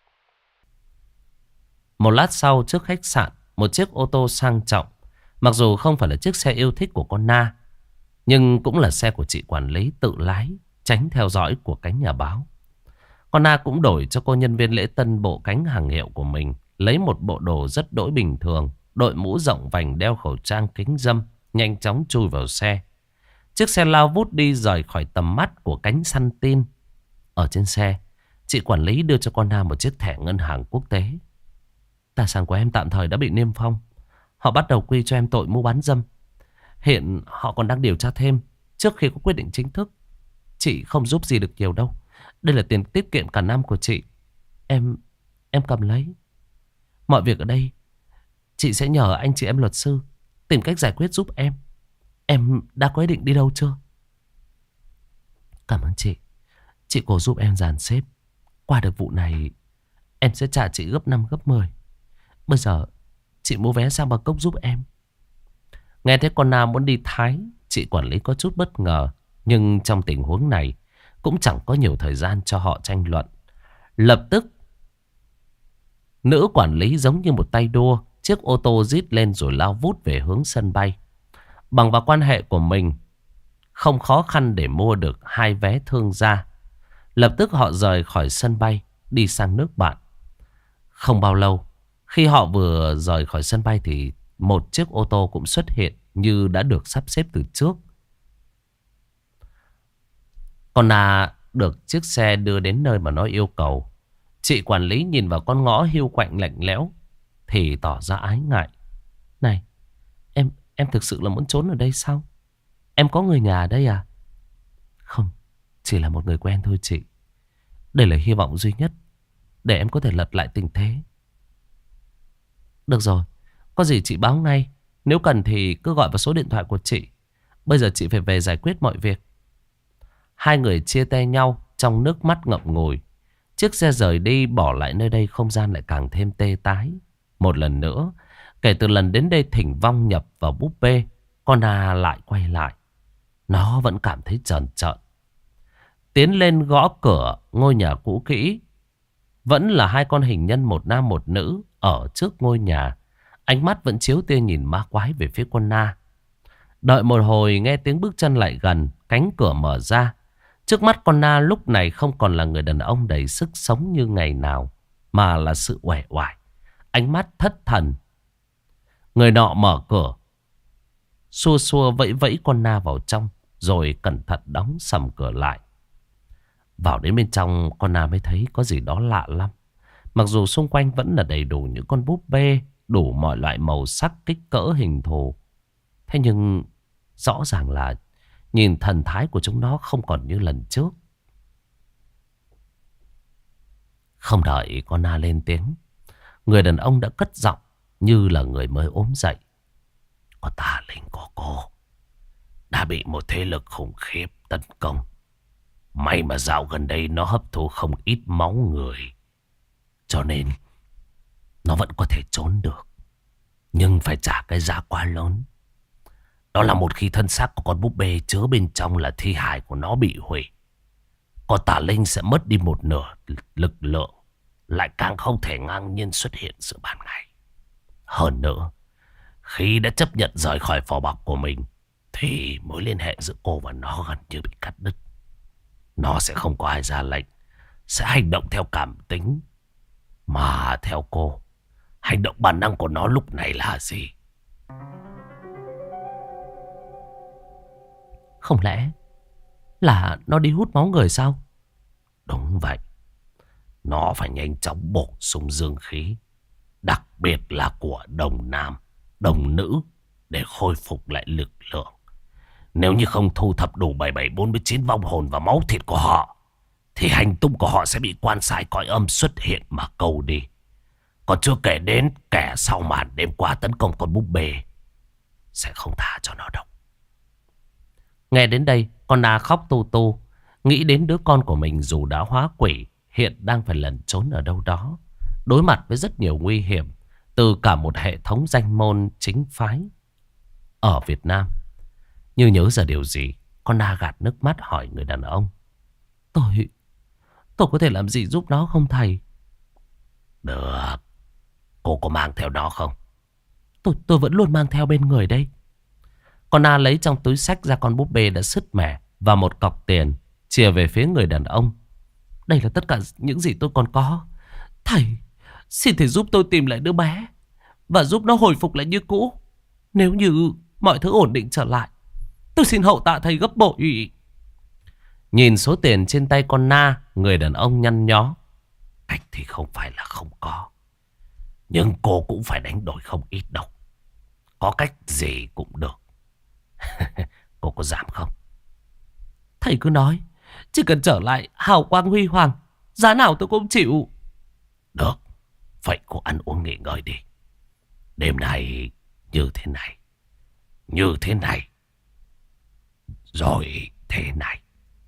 Một lát sau, trước khách sạn, một chiếc ô tô sang trọng. Mặc dù không phải là chiếc xe yêu thích của con Na, nhưng cũng là xe của chị quản lý tự lái, tránh theo dõi của cánh nhà báo. Con Na cũng đổi cho cô nhân viên lễ tân bộ cánh hàng hiệu của mình, lấy một bộ đồ rất đỗi bình thường, đội mũ rộng vành, đeo khẩu trang kính râm, nhanh chóng chui vào xe. Chiếc xe lao vút đi rời khỏi tầm mắt của cánh săn tin. Ở trên xe, chị quản lý đưa cho con Na một chiếc thẻ ngân hàng quốc tế. Tài sản của em tạm thời đã bị niêm phong. Họ bắt đầu quy cho em tội mua bán dâm. Hiện họ còn đang điều tra thêm trước khi có quyết định chính thức. Chị không giúp gì được nhiều đâu. Đây là tiền tiết kiệm cả năm của chị. Em em cầm lấy. Mọi việc ở đây chị sẽ nhờ anh chị em luật sư tìm cách giải quyết giúp em. Em đã có ý định đi đâu chưa? Cảm ơn chị. Chị cố giúp em dàn xếp. Qua được vụ này em sẽ trả chị gấp năm gấp mười. Bây giờ chị mua vé sang Bangkok giúp em. Nghe thấy con Na muốn đi Thái, chị quản lý có chút bất ngờ. Nhưng trong tình huống này cũng chẳng có nhiều thời gian cho họ tranh luận. Lập tức nữ quản lý giống như một tay đua, chiếc ô tô rít lên rồi lao vút về hướng sân bay. Bằng vào quan hệ của mình, không khó khăn để mua được hai vé thương gia. Lập tức họ rời khỏi sân bay, đi sang nước bạn. Không bao lâu, khi họ vừa rời khỏi sân bay thì một chiếc ô tô cũng xuất hiện như đã được sắp xếp từ trước. Con Na được chiếc xe đưa đến nơi mà nó yêu cầu. Chị quản lý nhìn vào con ngõ hiu quạnh lạnh lẽo thì tỏ ra ái ngại. Này, em em thực sự là muốn trốn ở đây sao? Em có người nhà ở đây à? Không, chỉ là một người quen thôi chị. Đây là hy vọng duy nhất để em có thể lật lại tình thế. Được rồi, có gì chị báo ngay. Nếu cần thì cứ gọi vào số điện thoại của chị. Bây giờ chị phải về giải quyết mọi việc. Hai người chia tay nhau trong nước mắt ngậm ngùi. Chiếc xe rời đi, bỏ lại nơi đây không gian lại càng thêm tê tái. Một lần nữa, kể từ lần đến đây thỉnh vong nhập vào búp bê, con Na lại quay lại. Nó vẫn cảm thấy tròn trợn. Tiến lên gõ cửa ngôi nhà cũ kỹ. Vẫn là hai con hình nhân một nam một nữ ở trước ngôi nhà. Ánh mắt vẫn chiếu tia nhìn ma quái về phía con Na. Đợi một hồi nghe tiếng bước chân lại gần, cánh cửa mở ra. Trước mắt con Na lúc này không còn là người đàn ông đầy sức sống như ngày nào, mà là sự uể oải, ánh mắt thất thần. Người nọ mở cửa, xua xua vẫy vẫy con Na vào trong, rồi cẩn thận đóng sầm cửa lại. Vào đến bên trong, con Na mới thấy có gì đó lạ lắm. Mặc dù xung quanh vẫn là đầy đủ những con búp bê, đủ mọi loại màu sắc, kích cỡ, hình thù. Thế nhưng rõ ràng là nhìn thần thái của chúng nó không còn như lần trước. Không đợi con Na lên tiếng, người đàn ông đã cất giọng như là người mới ốm dậy. Có tà linh của cô đã bị một thế lực khủng khiếp tấn công. May mà dạo gần đây nó hấp thu không ít máu người, cho nên nó vẫn có thể trốn được. Nhưng phải trả cái giá quá lớn. Đó là một khi thân xác của con búp bê chứa bên trong là thi hài của nó bị hủy, con tà linh sẽ mất đi một nửa lực lượng, lại càng không thể ngang nhiên xuất hiện giữa ban ngày. Hơn nữa, khi đã chấp nhận rời khỏi vỏ bọc của mình thì mối liên hệ giữa cô và nó gần như bị cắt đứt. Nó sẽ không có ai ra lệnh, sẽ hành động theo cảm tính. Mà theo cô, hành động bản năng của nó lúc này là gì? Không lẽ là nó đi hút máu người sao? Đúng vậy. Nó phải nhanh chóng bổ sung dương khí, đặc biệt là của đồng nam, đồng nữ, để khôi phục lại lực lượng. Nếu như không thu thập đủ bảy bảy bốn chín vong hồn và máu thịt của họ, thì hành tung của họ sẽ bị quan sai cõi âm xuất hiện mà câu đi. Còn chưa kể đến kẻ sau màn đêm qua tấn công con búp bê sẽ không tha cho nó đâu. Nghe đến đây, con Na khóc tu tu, nghĩ đến đứa con của mình dù đã hóa quỷ, hiện đang phải lẩn trốn ở đâu đó, đối mặt với rất nhiều nguy hiểm từ cả một hệ thống danh môn chính phái ở Việt Nam. Như nhớ ra điều gì, con Na gạt nước mắt hỏi người đàn ông. Tôi, tôi có thể làm gì giúp nó không thầy? Được. Cô có mang theo nó không? Tôi, tôi vẫn luôn mang theo bên người đây. Con Na lấy trong túi xách ra con búp bê đã sứt mẻ và một cọc tiền. chìa về phía người đàn ông. Đây là tất cả những gì tôi còn có. Thầy, xin thầy giúp tôi tìm lại đứa bé và giúp nó hồi phục lại như cũ. Nếu như mọi thứ ổn định trở lại, tôi xin hậu tạ thầy gấp bội. Nhìn số tiền trên tay con Na, người đàn ông nhăn nhó. Cách thì không phải là không có, nhưng cô cũng phải đánh đổi không ít đâu. Có cách gì cũng được. Cô có dám không? Thầy cứ nói, chỉ cần trở lại hào quang huy hoàng, giá nào tôi cũng chịu. Được, vậy cô ăn uống nghỉ ngơi đi. Đêm nay như thế này, như thế này, rồi thế này.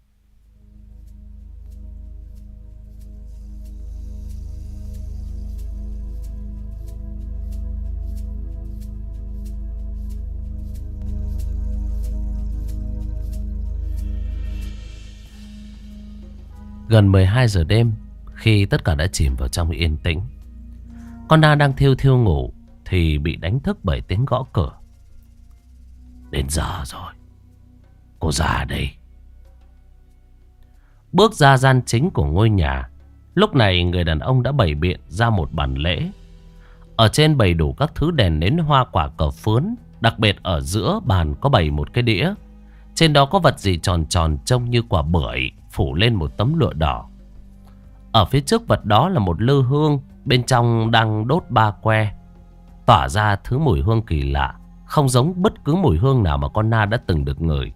Gần mười hai giờ đêm, khi tất cả đã chìm vào trong yên tĩnh, con Na đang thiêu thiêu ngủ thì bị đánh thức bởi tiếng gõ cửa. Đến giờ rồi, cô ra đây. Bước ra gian chính của ngôi nhà, lúc này người đàn ông đã bày biện ra một bàn lễ. Ở trên bày đủ các thứ đèn nến hoa quả cờ phướn. Đặc biệt ở giữa bàn có bày một cái đĩa. Trên đó có vật gì tròn tròn trông như quả bưởi, phủ lên một tấm lụa đỏ. Ở phía trước vật đó là một lư hương, bên trong đang đốt ba que, tỏa ra thứ mùi hương kỳ lạ, không giống bất cứ mùi hương nào mà con Na đã từng được ngửi.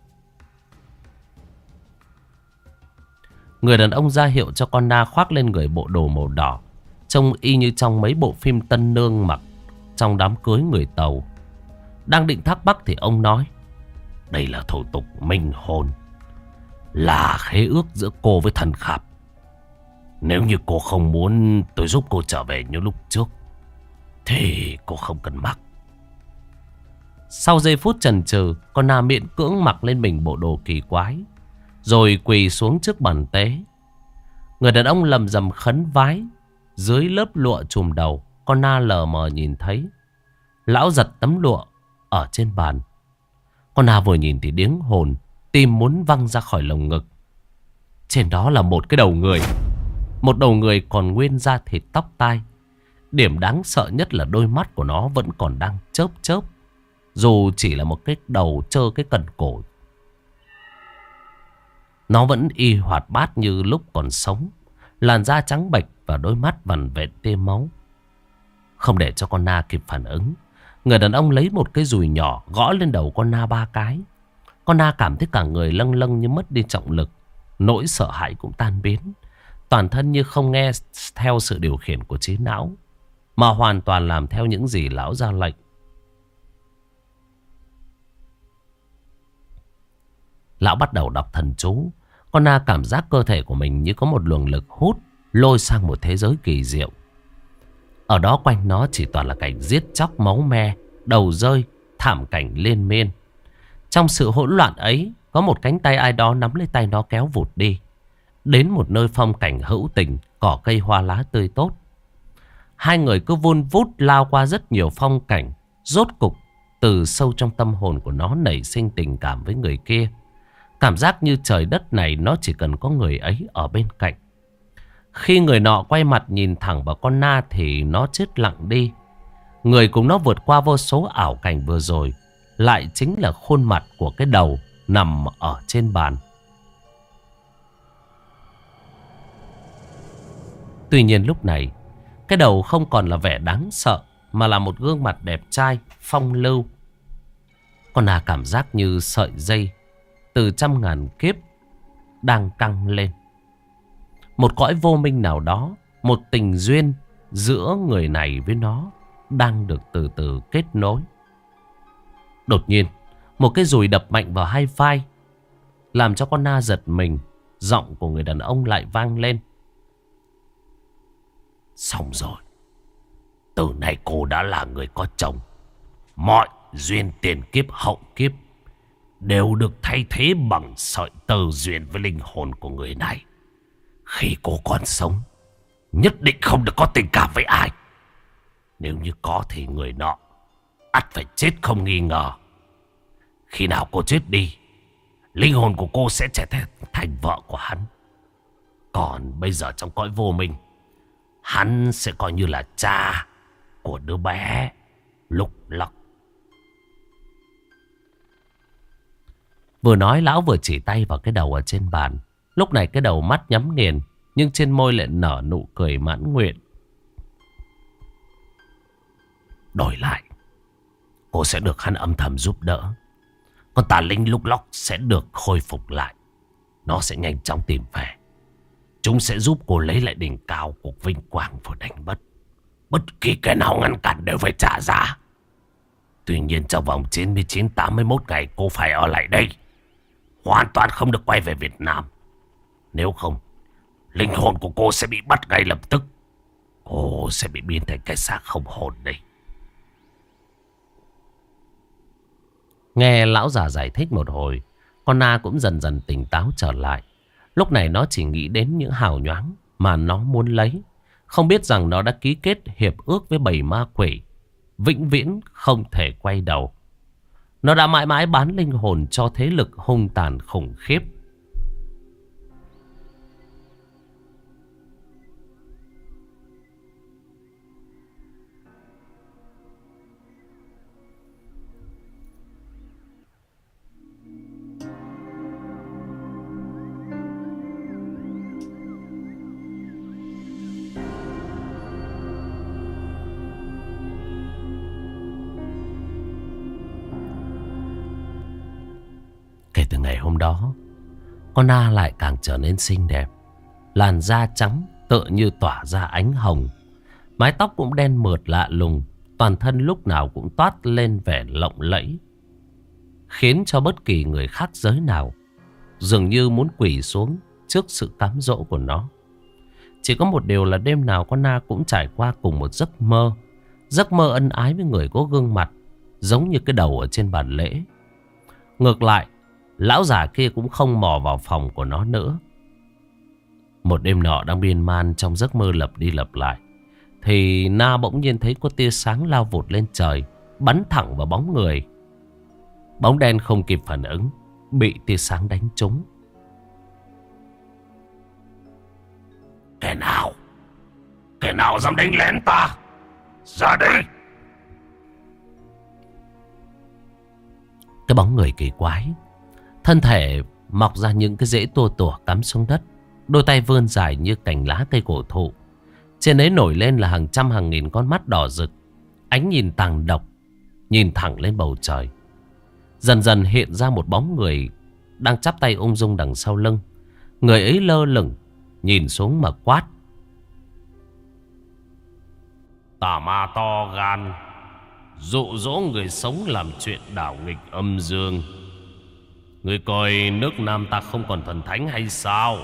Người đàn ông ra hiệu cho con Na khoác lên người bộ đồ màu đỏ, trông y như trong mấy bộ phim tân nương mặc trong đám cưới người Tàu. Đang định thắc mắc thì ông nói: đây là thủ tục minh hôn, là khế ước giữa cô với thần Khạp. Nếu như cô không muốn tôi giúp cô trở về như lúc trước thì cô không cần mặc. Sau giây phút chần chừ, con Na miễn cưỡng mặc lên mình bộ đồ kỳ quái, rồi quỳ xuống trước bàn tế. Người đàn ông lầm rầm khấn vái. Dưới lớp lụa trùm đầu, con Na lờ mờ nhìn thấy lão giật tấm lụa ở trên bàn. Con Na vừa nhìn thì điếng hồn, tim muốn văng ra khỏi lồng ngực. Trên đó là một cái đầu người. Một đầu người còn nguyên da thịt tóc tai. Điểm đáng sợ nhất là đôi mắt của nó vẫn còn đang chớp chớp, dù chỉ là một cái đầu trơ cái cần cổ. Nó vẫn y hoạt bát như lúc còn sống. Làn da trắng bệch và đôi mắt vằn vện tia máu. Không để cho con Na kịp phản ứng, người đàn ông lấy một cái dùi nhỏ gõ lên đầu con Na ba cái. Con Na cảm thấy cả người lâng lâng như mất đi trọng lực. Nỗi sợ hãi cũng tan biến. Toàn thân như không nghe theo sự điều khiển của trí não, mà hoàn toàn làm theo những gì lão ra lệnh. Lão bắt đầu đọc thần chú. Con Na cảm giác cơ thể của mình như có một luồng lực hút lôi sang một thế giới kỳ diệu. Ở đó quanh nó chỉ toàn là cảnh giết chóc máu me, đầu rơi, thảm cảnh liên miên. Trong sự hỗn loạn ấy, có một cánh tay ai đó nắm lấy tay nó kéo vụt đi, đến một nơi phong cảnh hữu tình, cỏ cây hoa lá tươi tốt. Hai người cứ vun vút lao qua rất nhiều phong cảnh. Rốt cục, từ sâu trong tâm hồn của nó nảy sinh tình cảm với người kia. Cảm giác như trời đất này nó chỉ cần có người ấy ở bên cạnh. Khi người nọ quay mặt nhìn thẳng vào con Na thì nó chết lặng đi. Người cùng nó vượt qua vô số ảo cảnh vừa rồi lại chính là khuôn mặt của cái đầu nằm ở trên bàn. Tuy nhiên lúc này, cái đầu không còn là vẻ đáng sợ, mà là một gương mặt đẹp trai, phong lưu. Con Na cảm giác như sợi dây từ trăm ngàn kiếp đang căng lên. Một cõi vô minh nào đó, một tình duyên giữa người này với nó đang được từ từ kết nối. Đột nhiên, một cái dùi đập mạnh vào hai vai, làm cho con Na giật mình. Giọng của người đàn ông lại vang lên: xong rồi. Từ nay cô đã là người có chồng. Mọi duyên tiền kiếp hậu kiếp đều được thay thế bằng sợi tơ duyên với linh hồn của người này. Khi cô còn sống, nhất định không được có tình cảm với ai. Nếu như có thì người nọ ắt phải chết không nghi ngờ. Khi nào cô chết đi linh hồn của cô sẽ trở thành, thành vợ của hắn. Còn bây giờ trong cõi vô minh, hắn sẽ coi như là cha của đứa bé Lúc Lắc. Vừa nói lão vừa chỉ tay vào cái đầu ở trên bàn. Lúc này cái đầu mắt nhắm nghiền, nhưng trên môi lại nở nụ cười mãn nguyện. Đổi lại, cô sẽ được hắn âm thầm giúp đỡ. Còn tà linh Lúc Lắc sẽ được khôi phục lại. Nó sẽ nhanh chóng tìm về. Chúng sẽ giúp cô lấy lại đỉnh cao của vinh quang vừa đánh mất. Bất kỳ cái nào ngăn cản đều phải trả giá. Tuy nhiên trong vòng chín mươi chín tám mươi mốt ngày cô phải ở lại đây. Hoàn toàn không được quay về Việt Nam. Nếu không, linh hồn của cô sẽ bị bắt ngay lập tức. Cô sẽ bị biến thành cái xác không hồn đây. Nghe lão già giải thích một hồi, con Na cũng dần dần tỉnh táo trở lại. Lúc này nó chỉ nghĩ đến những hào nhoáng mà nó muốn lấy. Không biết rằng nó đã ký kết hiệp ước với bầy ma quỷ, vĩnh viễn không thể quay đầu. Nó đã mãi mãi bán linh hồn cho thế lực hung tàn khủng khiếp. Kể từ ngày hôm đó, con Na lại càng trở nên xinh đẹp. Làn da trắng tựa như tỏa ra ánh hồng. Mái tóc cũng đen mượt lạ lùng. Toàn thân lúc nào cũng toát lên vẻ lộng lẫy, khiến cho bất kỳ người khác giới nào dường như muốn quỳ xuống trước sự cám dỗ của nó. Chỉ có một điều là đêm nào con Na cũng trải qua cùng một giấc mơ. Giấc mơ ân ái với người có gương mặt giống như cái đầu ở trên bàn lễ. Ngược lại, lão già kia cũng không mò vào phòng của nó nữa. Một đêm nọ đang miên man trong giấc mơ lặp đi lặp lại, thì Na bỗng nhiên thấy có tia sáng lao vụt lên trời, bắn thẳng vào bóng người. Bóng đen không kịp phản ứng, bị tia sáng đánh trúng. Kẻ nào? Kẻ nào dám đánh lén ta? Ra đây! Cái bóng người kỳ quái, thân thể mọc ra những cái rễ tua tủa cắm xuống đất, đôi tay vươn dài như cành lá cây cổ thụ. Trên ấy nổi lên là hàng trăm hàng nghìn con mắt đỏ rực, ánh nhìn tàn độc, nhìn thẳng lên bầu trời. Dần dần hiện ra một bóng người đang chắp tay ung dung đằng sau lưng. Người ấy lơ lửng, nhìn xuống mà quát: Tà ma to gan, dụ dỗ người sống làm chuyện đảo nghịch âm dương. Người coi nước Nam ta không còn thần thánh hay sao?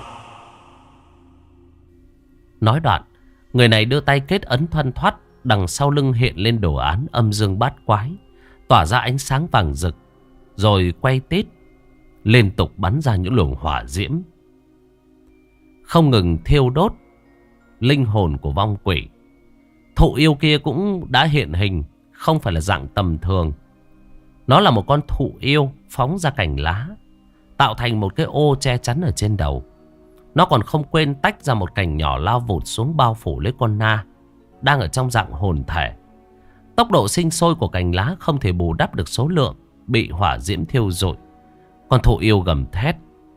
Nói đoạn, người này đưa tay kết ấn thoăn thoắt, đằng sau lưng hiện lên đồ án âm dương bát quái, tỏa ra ánh sáng vàng rực, rồi quay tít, liên tục bắn ra những luồng hỏa diễm, không ngừng thiêu đốt linh hồn của vong quỷ. Thụ yêu kia cũng đã hiện hình, không phải là dạng tầm thường. Nó là một con thụ yêu phóng ra cành lá, tạo thành một cái ô che chắn ở trên đầu. Nó còn không quên tách ra một cành nhỏ lao vụt xuống bao phủ lấy con Na đang ở trong dạng hồn thể. Tốc độ sinh sôi của cành lá không thể bù đắp được số lượng bị hỏa diễm thiêu rụi. Con thụ yêu gầm thét: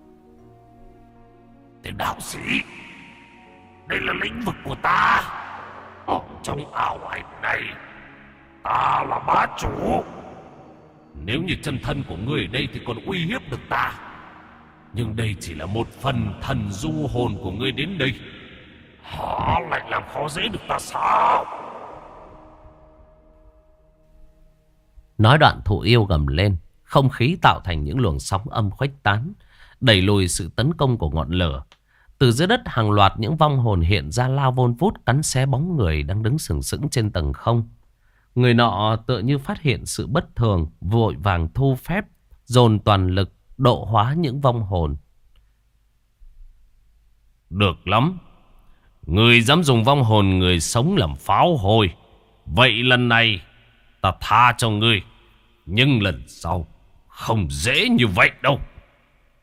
Tên đạo sĩ, đây là lĩnh vực của ta. Ở trong ảo ảnh này, ta là bá chủ. Nếu như chân thân của ngươi ở đây thì còn uy hiếp được ta. Nhưng đây chỉ là một phần thần du hồn của ngươi đến đây. Họ lại làm khó dễ được ta sao? Nói đoạn, thụ yêu gầm lên. Không khí tạo thành những luồng sóng âm khuếch tán, đẩy lùi sự tấn công của ngọn lửa. Từ dưới đất hàng loạt những vong hồn hiện ra, lao vun vút cắn xé bóng người đang đứng sừng sững trên tầng không. Người nọ tựa như phát hiện sự bất thường, vội vàng thu phép, dồn toàn lực độ hóa những vong hồn. Được lắm, người dám dùng vong hồn người sống làm pháo hôi. Vậy lần này ta tha cho ngươi, nhưng lần sau không dễ như vậy đâu.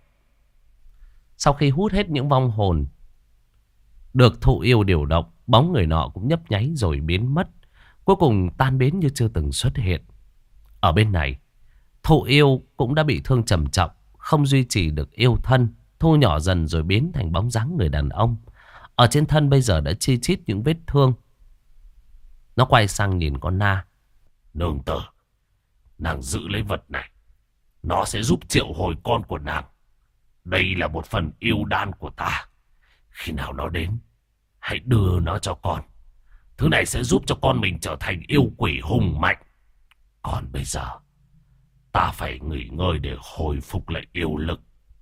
Sau khi hút hết những vong hồn được thụ yêu điều động, bóng người nọ cũng nhấp nháy rồi biến mất. Cuối cùng tan biến như chưa từng xuất hiện. Ở bên này, thụ yêu cũng đã bị thương trầm trọng, không duy trì được yêu thân, thu nhỏ dần rồi biến thành bóng dáng người đàn ông. Ở trên thân bây giờ đã chi chít những vết thương. Nó quay sang nhìn con Na. Nương tử, nàng giữ lấy vật này. Nó sẽ giúp triệu hồi con của nàng. Đây là một phần yêu đan của ta. Khi nào nó đến, hãy đưa nó cho con. Thứ này sẽ giúp cho con mình trở thành yêu quỷ hùng mạnh. Còn bây giờ, ta phải nghỉ ngơi để hồi phục lại yêu lực.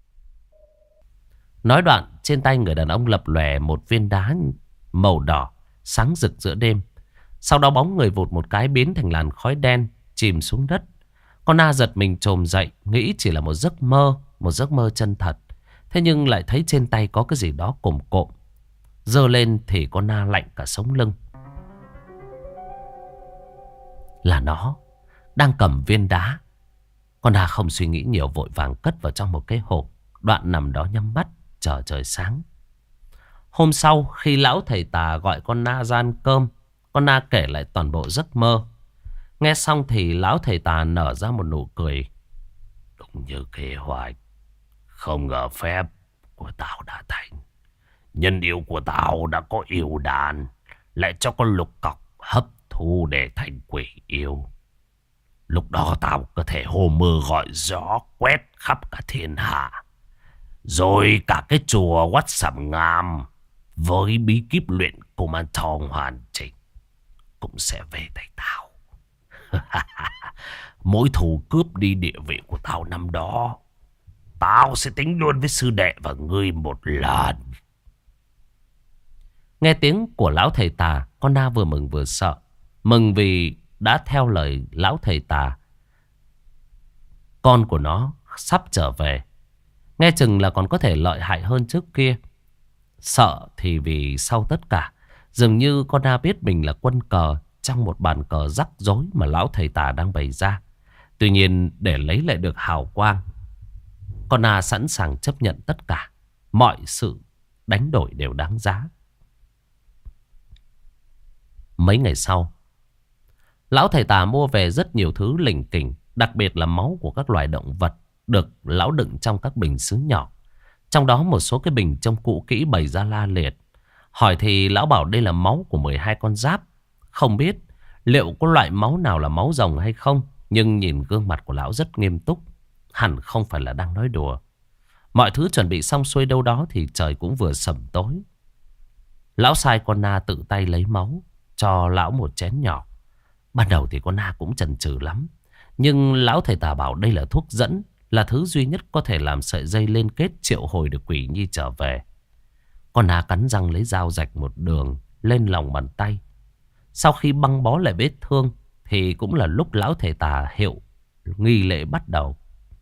Nói đoạn, trên tay người đàn ông lập lòe một viên đá màu đỏ, sáng rực giữa đêm. Sau đó bóng người vụt một cái biến thành làn khói đen, chìm xuống đất. Con Na giật mình trồm dậy, nghĩ chỉ là một giấc mơ, một giấc mơ chân thật. Thế nhưng lại thấy trên tay có cái gì đó cồm cộm. Giơ lên thì con Na lạnh cả sống lưng. Là nó đang cầm viên đá. Con Na không suy nghĩ nhiều, vội vàng cất vào trong một cái hộp, đoạn nằm đó nhắm mắt chờ trời sáng. Hôm sau khi lão thầy tà gọi con Na ra ăn cơm, con Na kể lại toàn bộ giấc mơ. Nghe xong thì lão thầy tà nở ra một nụ cười. Đúng như kế hoạch. Không ngờ phép của tao đã thành. Nhân yêu của tao đã có yêu đàn, lại cho con lục cọc hấp thu để thành quỷ yêu. Lúc đó tao có thể hô mưa gọi gió, quét khắp cả thiên hạ. Rồi cả cái chùa Wat Sầm Ngam với bí kíp luyện Kuman Thong hoàn chỉnh cũng sẽ về tay tao. Mỗi thù cướp đi địa vị của tao năm đó, tao sẽ tính luôn với sư đệ và ngươi một lần. Nghe tiếng của lão thầy tà, con Na vừa mừng vừa sợ. Mừng vì đã theo lời lão thầy tà, con của nó sắp trở về. Nghe chừng là còn có thể lợi hại hơn trước kia. Sợ thì vì sau tất cả, dường như con Na biết mình là quân cờ trong một bàn cờ rắc rối mà lão thầy tà đang bày ra. Tuy nhiên để lấy lại được hào quang, con Na sẵn sàng chấp nhận tất cả. Mọi sự đánh đổi đều đáng giá. Mấy ngày sau, lão thầy tà mua về rất nhiều thứ lỉnh kỉnh, đặc biệt là máu của các loài động vật được lão đựng trong các bình sứ nhỏ. Trong đó một số cái bình trông cũ kỹ bày ra la liệt. Hỏi thì lão bảo đây là máu của mười hai con giáp. Không biết liệu có loại máu nào là máu rồng hay không, nhưng nhìn gương mặt của lão rất nghiêm túc, hẳn không phải là đang nói đùa. Mọi thứ chuẩn bị xong xuôi đâu đó thì trời cũng vừa sẩm tối. Lão sai con Na tự tay lấy máu cho lão một chén nhỏ. Ban đầu thì con Na cũng chần chừ lắm, nhưng lão thầy tà bảo đây là thuốc dẫn, là thứ duy nhất có thể làm sợi dây liên kết triệu hồi được quỷ nhi trở về. Con Na cắn răng lấy dao rạch một đường lên lòng bàn tay. Sau khi băng bó lại vết thương thì cũng là lúc lão thầy tà hiệu nghi lễ bắt đầu.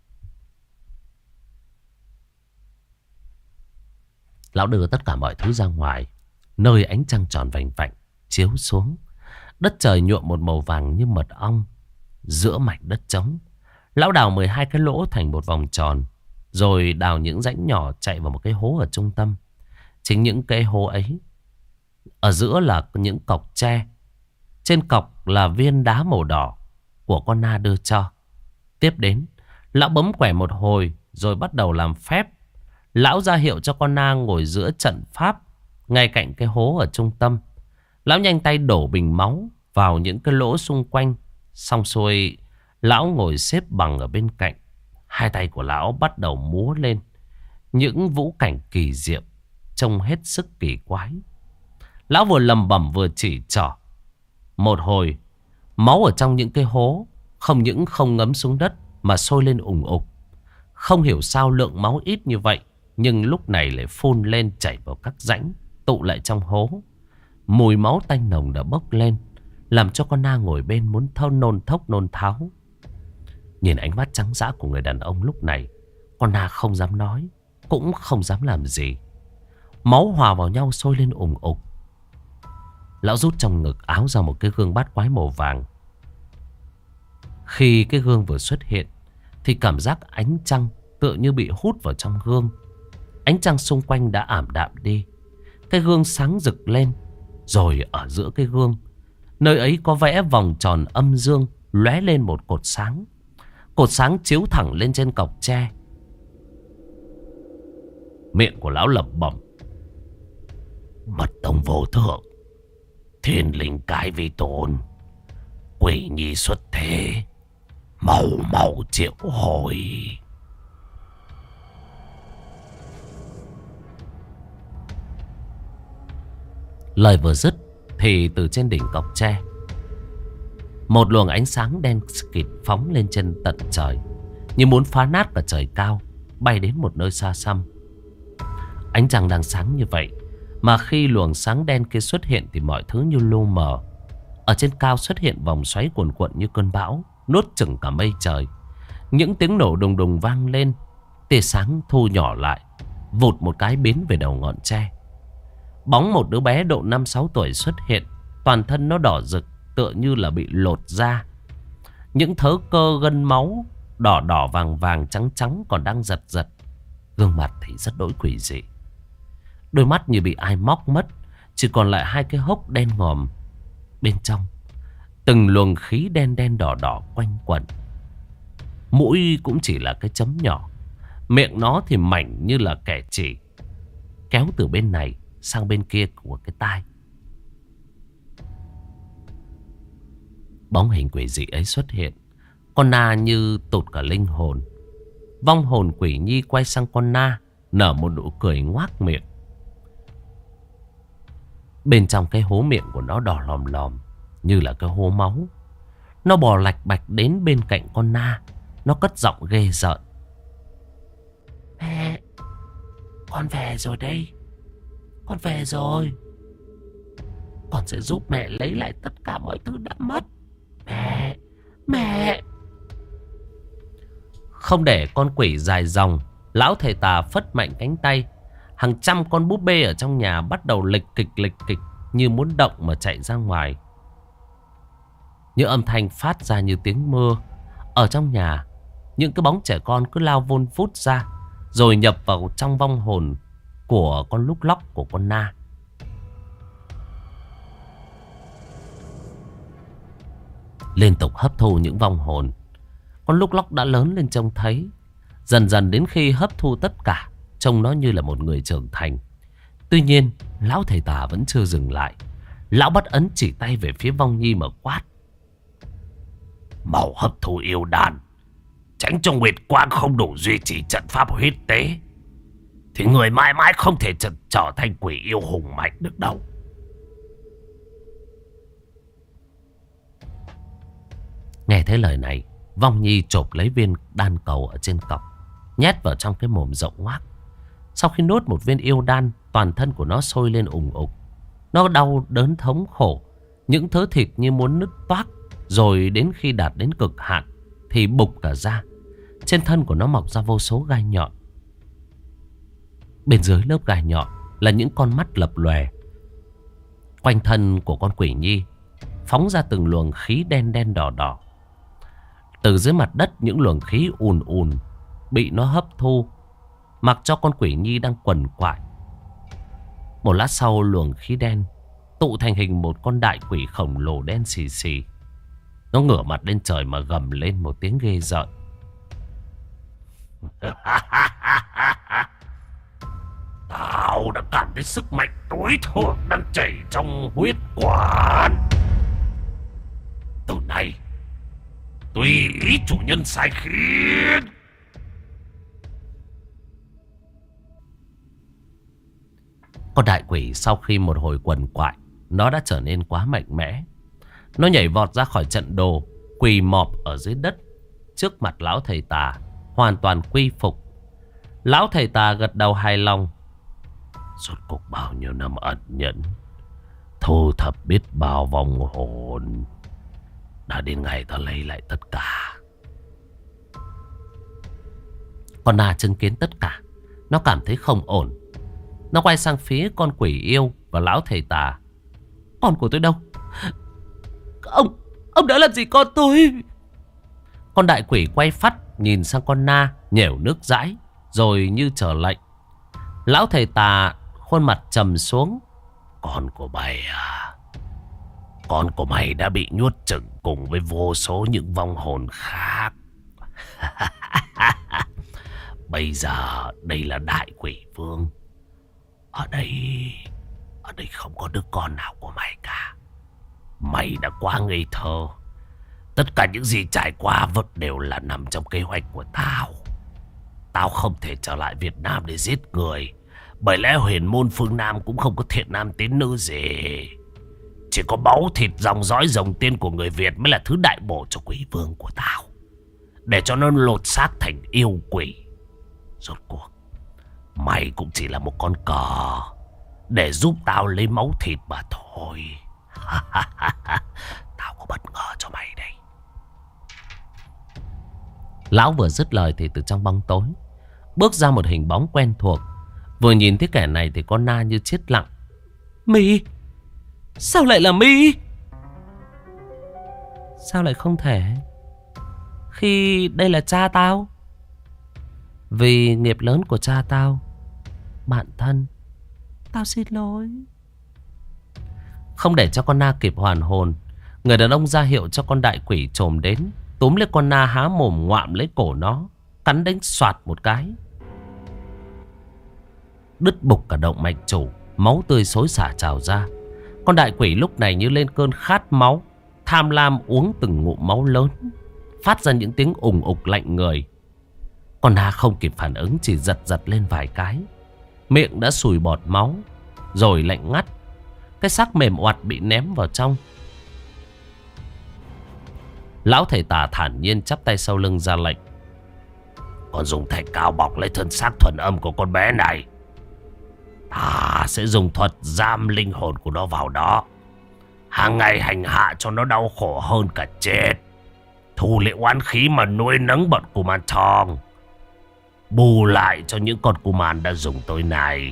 Lão đưa tất cả mọi thứ ra ngoài, nơi ánh trăng tròn vành vạnh chiếu xuống. Đất trời nhuộm một màu vàng như mật ong. Giữa mảnh đất trống, lão đào mười hai cái lỗ thành một vòng tròn, rồi đào những rãnh nhỏ chạy vào một cái hố ở trung tâm. Chính những cái hố ấy, ở giữa là những cọc tre. Trên cọc là viên đá màu đỏ của con Na đưa cho. Tiếp đến, lão bấm quẻ một hồi rồi bắt đầu làm phép. Lão ra hiệu cho con Na ngồi giữa trận pháp ngay cạnh cái hố ở trung tâm. Lão nhanh tay đổ bình máu vào những cái lỗ xung quanh. Xong xuôi, lão ngồi xếp bằng ở bên cạnh. Hai tay của lão bắt đầu múa lên những vũ cảnh kỳ diệu, trông hết sức kỳ quái. Lão vừa lầm bẩm vừa chỉ trỏ. Một hồi, máu ở trong những cái hố không những không ngấm xuống đất mà sôi lên ủng ục. Không hiểu sao lượng máu ít như vậy, nhưng lúc này lại phun lên chảy vào các rãnh, tụ lại trong hố. Mùi máu tanh nồng đã bốc lên, làm cho con Na ngồi bên muốn thâu nôn thốc nôn tháo. Nhìn ánh mắt trắng dã của người đàn ông lúc này, con Na không dám nói, cũng không dám làm gì. Máu hòa vào nhau sôi lên ủng ục. Lão rút trong ngực áo ra một cái gương bát quái màu vàng. Khi cái gương vừa xuất hiện thì cảm giác ánh trăng tựa như bị hút vào trong gương. Ánh trăng xung quanh đã ảm đạm đi. Cái gương sáng rực lên. Rồi ở giữa cái gương, nơi ấy có vẽ vòng tròn âm dương, lóe lên một cột sáng. Cột sáng chiếu thẳng lên trên cọc tre. Miệng của lão lẩm bẩm: Mật tông vô thượng, thiên linh cái vi tôn, quỷ nhi xuất thế, mau mau triệu hồi. Lời vừa dứt thì từ trên đỉnh cọc tre, một luồng ánh sáng đen kịt phóng lên trên tận trời, như muốn phá nát cả trời cao, bay đến một nơi xa xăm. Ánh trăng đang sáng như vậy, mà khi luồng sáng đen kia xuất hiện thì mọi thứ như lu mờ. Ở trên cao xuất hiện vòng xoáy cuồn cuộn như cơn bão, nuốt chửng cả mây trời. Những tiếng nổ đùng đùng vang lên, tia sáng thu nhỏ lại, vụt một cái biến về đầu ngọn tre. Bóng một đứa bé độ năm sáu tuổi xuất hiện. Toàn thân nó đỏ rực, tựa như là bị lột da. Những thớ cơ gân máu đỏ đỏ vàng vàng trắng trắng còn đang giật giật. Gương mặt thì rất đỗi quỷ dị. Đôi mắt như bị ai móc mất, chỉ còn lại hai cái hốc đen ngòm. Bên trong từng luồng khí đen đen đỏ đỏ quanh quẩn. Mũi cũng chỉ là cái chấm nhỏ. Miệng nó thì mảnh như là kẻ chỉ, kéo từ bên này sang bên kia của cái tai. Bóng hình quỷ dị ấy xuất hiện. Con Na như tụt cả linh hồn. Vong hồn quỷ nhi quay sang con Na, nở một nụ cười ngoác miệng. Bên trong cái hố miệng của nó đỏ lòm lòm, như là cái hố máu. Nó bò lạch bạch đến bên cạnh con Na. Nó cất giọng ghê rợn: Mẹ, con về rồi đây. Con về rồi. Con sẽ giúp mẹ lấy lại tất cả mọi thứ đã mất. Mẹ, mẹ. Không để con quỷ dài dòng, lão thầy tà phất mạnh cánh tay. Hàng trăm con búp bê ở trong nhà bắt đầu lịch kịch lịch kịch, như muốn động mà chạy ra ngoài. Những âm thanh phát ra như tiếng mưa. Ở trong nhà, những cái bóng trẻ con cứ lao vun vút ra, rồi nhập vào trong vong hồn của con lúc lóc của con Na. Liên tục hấp thu những vong hồn, con lúc lóc đã lớn lên trông thấy. Dần dần đến khi hấp thu tất cả, trông nó như là một người trưởng thành. Tuy nhiên, lão thầy tà vẫn chưa dừng lại. Lão bắt ấn chỉ tay về phía vong nhi mà quát: Mau hấp thu yêu đan, tránh cho nguyệt quang không đủ duy trì trận pháp huyết tế, thì người mãi mãi không thể trở, trở thành quỷ yêu hùng mạnh được đâu. Nghe thấy lời này, vong nhi chộp lấy viên đan cầu ở trên cọc, nhét vào trong cái mồm rộng ngoác. Sau khi nuốt một viên yêu đan, toàn thân của nó sôi lên ùng ục. Nó đau đớn thống khổ, những thớ thịt như muốn nứt toác. Rồi đến khi đạt đến cực hạn thì bục cả ra. Trên thân của nó mọc ra vô số gai nhọn. Bên dưới lớp gai nhọn là những con mắt lập lòe. Quanh thân của con quỷ nhi phóng ra từng luồng khí đen đen đỏ đỏ. Từ dưới mặt đất những luồng khí ùn ùn bị nó hấp thu, mặc cho con quỷ nhi đang quằn quại. Một lát sau, luồng khí đen tụ thành hình một con đại quỷ khổng lồ đen xì xì. Nó ngửa mặt lên trời mà gầm lên một tiếng ghê rợn. Tao đã cảm thấy sức mạnh tối thượng đang chảy trong huyết quản. Từ nay, tùy ý chủ nhân sai khiến. Con đại quỷ sau khi một hồi quằn quại, nó đã trở nên quá mạnh mẽ. Nó nhảy vọt ra khỏi trận đồ, quỳ mọp ở dưới đất trước mặt lão thầy tà, hoàn toàn quy phục. Lão thầy tà gật đầu hài lòng. Rốt cuộc bao nhiêu năm ẩn nhẫn, thu thập biết bao vong hồn, đã đến ngày ta lấy lại tất cả. Con Na chứng kiến tất cả, nó cảm thấy không ổn. Nó quay sang phía con quỷ yêu và lão thầy tà. Con của tôi đâu? Ông, ông đã làm gì con tôi? Con đại quỷ quay phắt nhìn sang con Na, nhểu nước dãi, rồi như chờ lệnh. Lão thầy tà khuôn mặt trầm xuống. Con của mày à? Con của mày đã bị nhốt chừng cùng với vô số những vong hồn khác. Bây giờ đây là Đại Quỷ Vương. Ở đây Ở đây không có đứa con nào của mày cả. Mày đã quá ngây thơ. Tất cả những gì trải qua vẫn đều là nằm trong kế hoạch của tao. Tao không thể trở lại Việt Nam để giết người. Bởi lẽ huyền môn phương Nam cũng không có thiện nam tín nữ gì. Chỉ có máu thịt dòng dõi dòng tiên của người Việt mới là thứ đại bổ cho quỷ vương của tao, để cho nó lột xác thành yêu quỷ. Rốt cuộc mày cũng chỉ là một con cờ để giúp tao lấy máu thịt mà thôi. Tao có bất ngờ cho mày đây. Lão vừa dứt lời thì từ trong bóng tối bước ra một hình bóng quen thuộc. Vừa nhìn thấy kẻ này thì con Na như chết lặng. Mi? Sao lại là Mi? Sao lại không thể, khi đây là cha tao? Vì nghiệp lớn của cha tao, bạn thân, tao xin lỗi. Không để cho con Na kịp hoàn hồn, người đàn ông ra hiệu cho con đại quỷ trồm đến, túm lấy con Na há mồm ngoạm lấy cổ nó, cắn đánh xoạt một cái. Đứt bục cả động mạch chủ, máu tươi xối xả trào ra. Con đại quỷ lúc này như lên cơn khát máu, tham lam uống từng ngụm máu lớn, phát ra những tiếng ùng ục lạnh người. Con Na không kịp phản ứng, chỉ giật giật lên vài cái, miệng đã sùi bọt máu, rồi lạnh ngắt. Cái xác mềm oặt bị ném vào trong. Lão thầy tà thản nhiên chắp tay sau lưng ra lệnh. Con dùng thạch cao bọc lấy thân xác thuần âm của con bé này. Ta sẽ dùng thuật giam linh hồn của nó vào đó, hàng ngày hành hạ cho nó đau khổ hơn cả chết, thu lệ oán khí mà nuôi nấng bọn cù man thong, bù lại cho những con cù man đã dùng tôi này.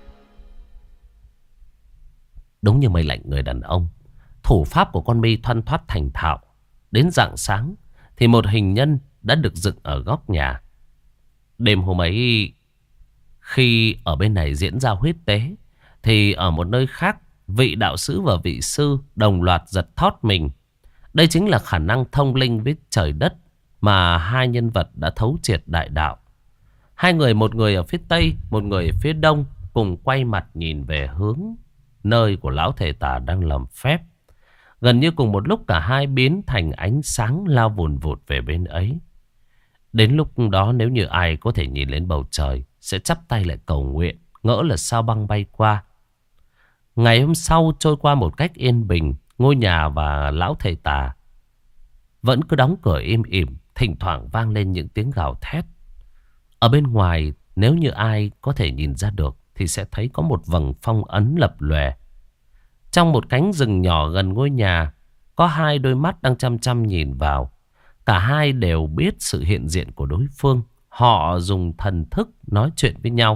Đúng như mây lạnh người đàn ông, thủ pháp của con Mi thoăn thoắt thành thạo. Đến rạng sáng thì một hình nhân đã được dựng ở góc nhà. Đêm hôm ấy, khi ở bên này diễn ra huyết tế, thì ở một nơi khác, vị đạo sĩ và vị sư đồng loạt giật thót mình. Đây chính là khả năng thông linh với trời đất mà hai nhân vật đã thấu triệt đại đạo. Hai người, một người ở phía tây, một người ở phía đông, cùng quay mặt nhìn về hướng nơi của lão thầy tà đang làm phép. Gần như cùng một lúc cả hai biến thành ánh sáng lao vùn vụt về bên ấy. Đến lúc đó nếu như ai có thể nhìn lên bầu trời, sẽ chắp tay lại cầu nguyện, ngỡ là sao băng bay qua. Ngày hôm sau trôi qua một cách yên bình. Ngôi nhà và lão thầy tà vẫn cứ đóng cửa im ỉm, thỉnh thoảng vang lên những tiếng gào thét. Ở bên ngoài, nếu như ai có thể nhìn ra được, thì sẽ thấy có một vầng phong ấn lập lòe. Trong một cánh rừng nhỏ gần ngôi nhà, có hai đôi mắt đang chăm chăm nhìn vào. Cả hai đều biết sự hiện diện của đối phương. Họ dùng thần thức nói chuyện với nhau.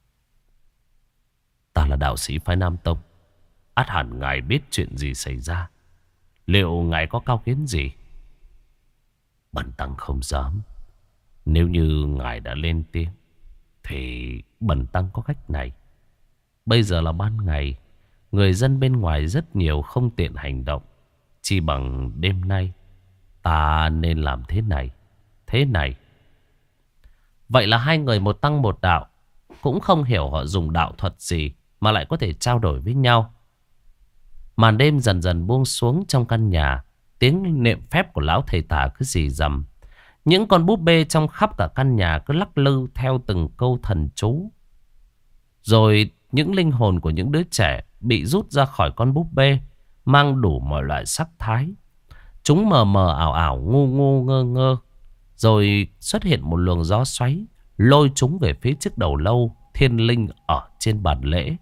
Ta là đạo sĩ phái Nam Tông, ắt hẳn ngài biết chuyện gì xảy ra. Liệu ngài có cao kiến gì? Bần tăng không dám. Nếu như ngài đã lên tiếng, thì bần tăng có cách này. Bây giờ là ban ngày, người dân bên ngoài rất nhiều, không tiện hành động. Chỉ bằng đêm nay, ta nên làm thế này, thế này. Vậy là hai người một tăng một đạo, cũng không hiểu họ dùng đạo thuật gì mà lại có thể trao đổi với nhau. Màn đêm dần dần buông xuống trong căn nhà. Tiếng niệm phép của lão thầy tà cứ rì rầm. Những con búp bê trong khắp cả căn nhà cứ lắc lư theo từng câu thần chú. Rồi những linh hồn của những đứa trẻ bị rút ra khỏi con búp bê, mang đủ mọi loại sắc thái. Chúng mờ mờ ảo ảo, ngu ngu ngơ ngơ. Rồi xuất hiện một luồng gió xoáy, lôi chúng về phía trước đầu lâu thiên linh ở trên bàn lễ.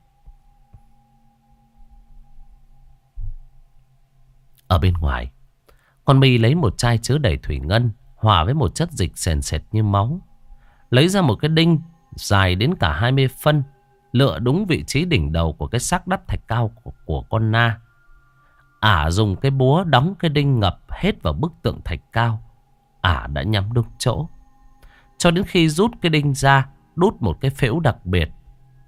Ở bên ngoài, con Mi lấy một chai chứa đầy thủy ngân, hòa với một chất dịch sền sệt như máu. Lấy ra một cái đinh dài đến cả hai mươi phân, lựa đúng vị trí đỉnh đầu của cái xác đắp thạch cao của, của con Na. Ả dùng cái búa đóng cái đinh ngập hết vào bức tượng thạch cao. Ả đã nhắm đúng chỗ. Cho đến khi rút cái đinh ra, đút một cái phễu đặc biệt,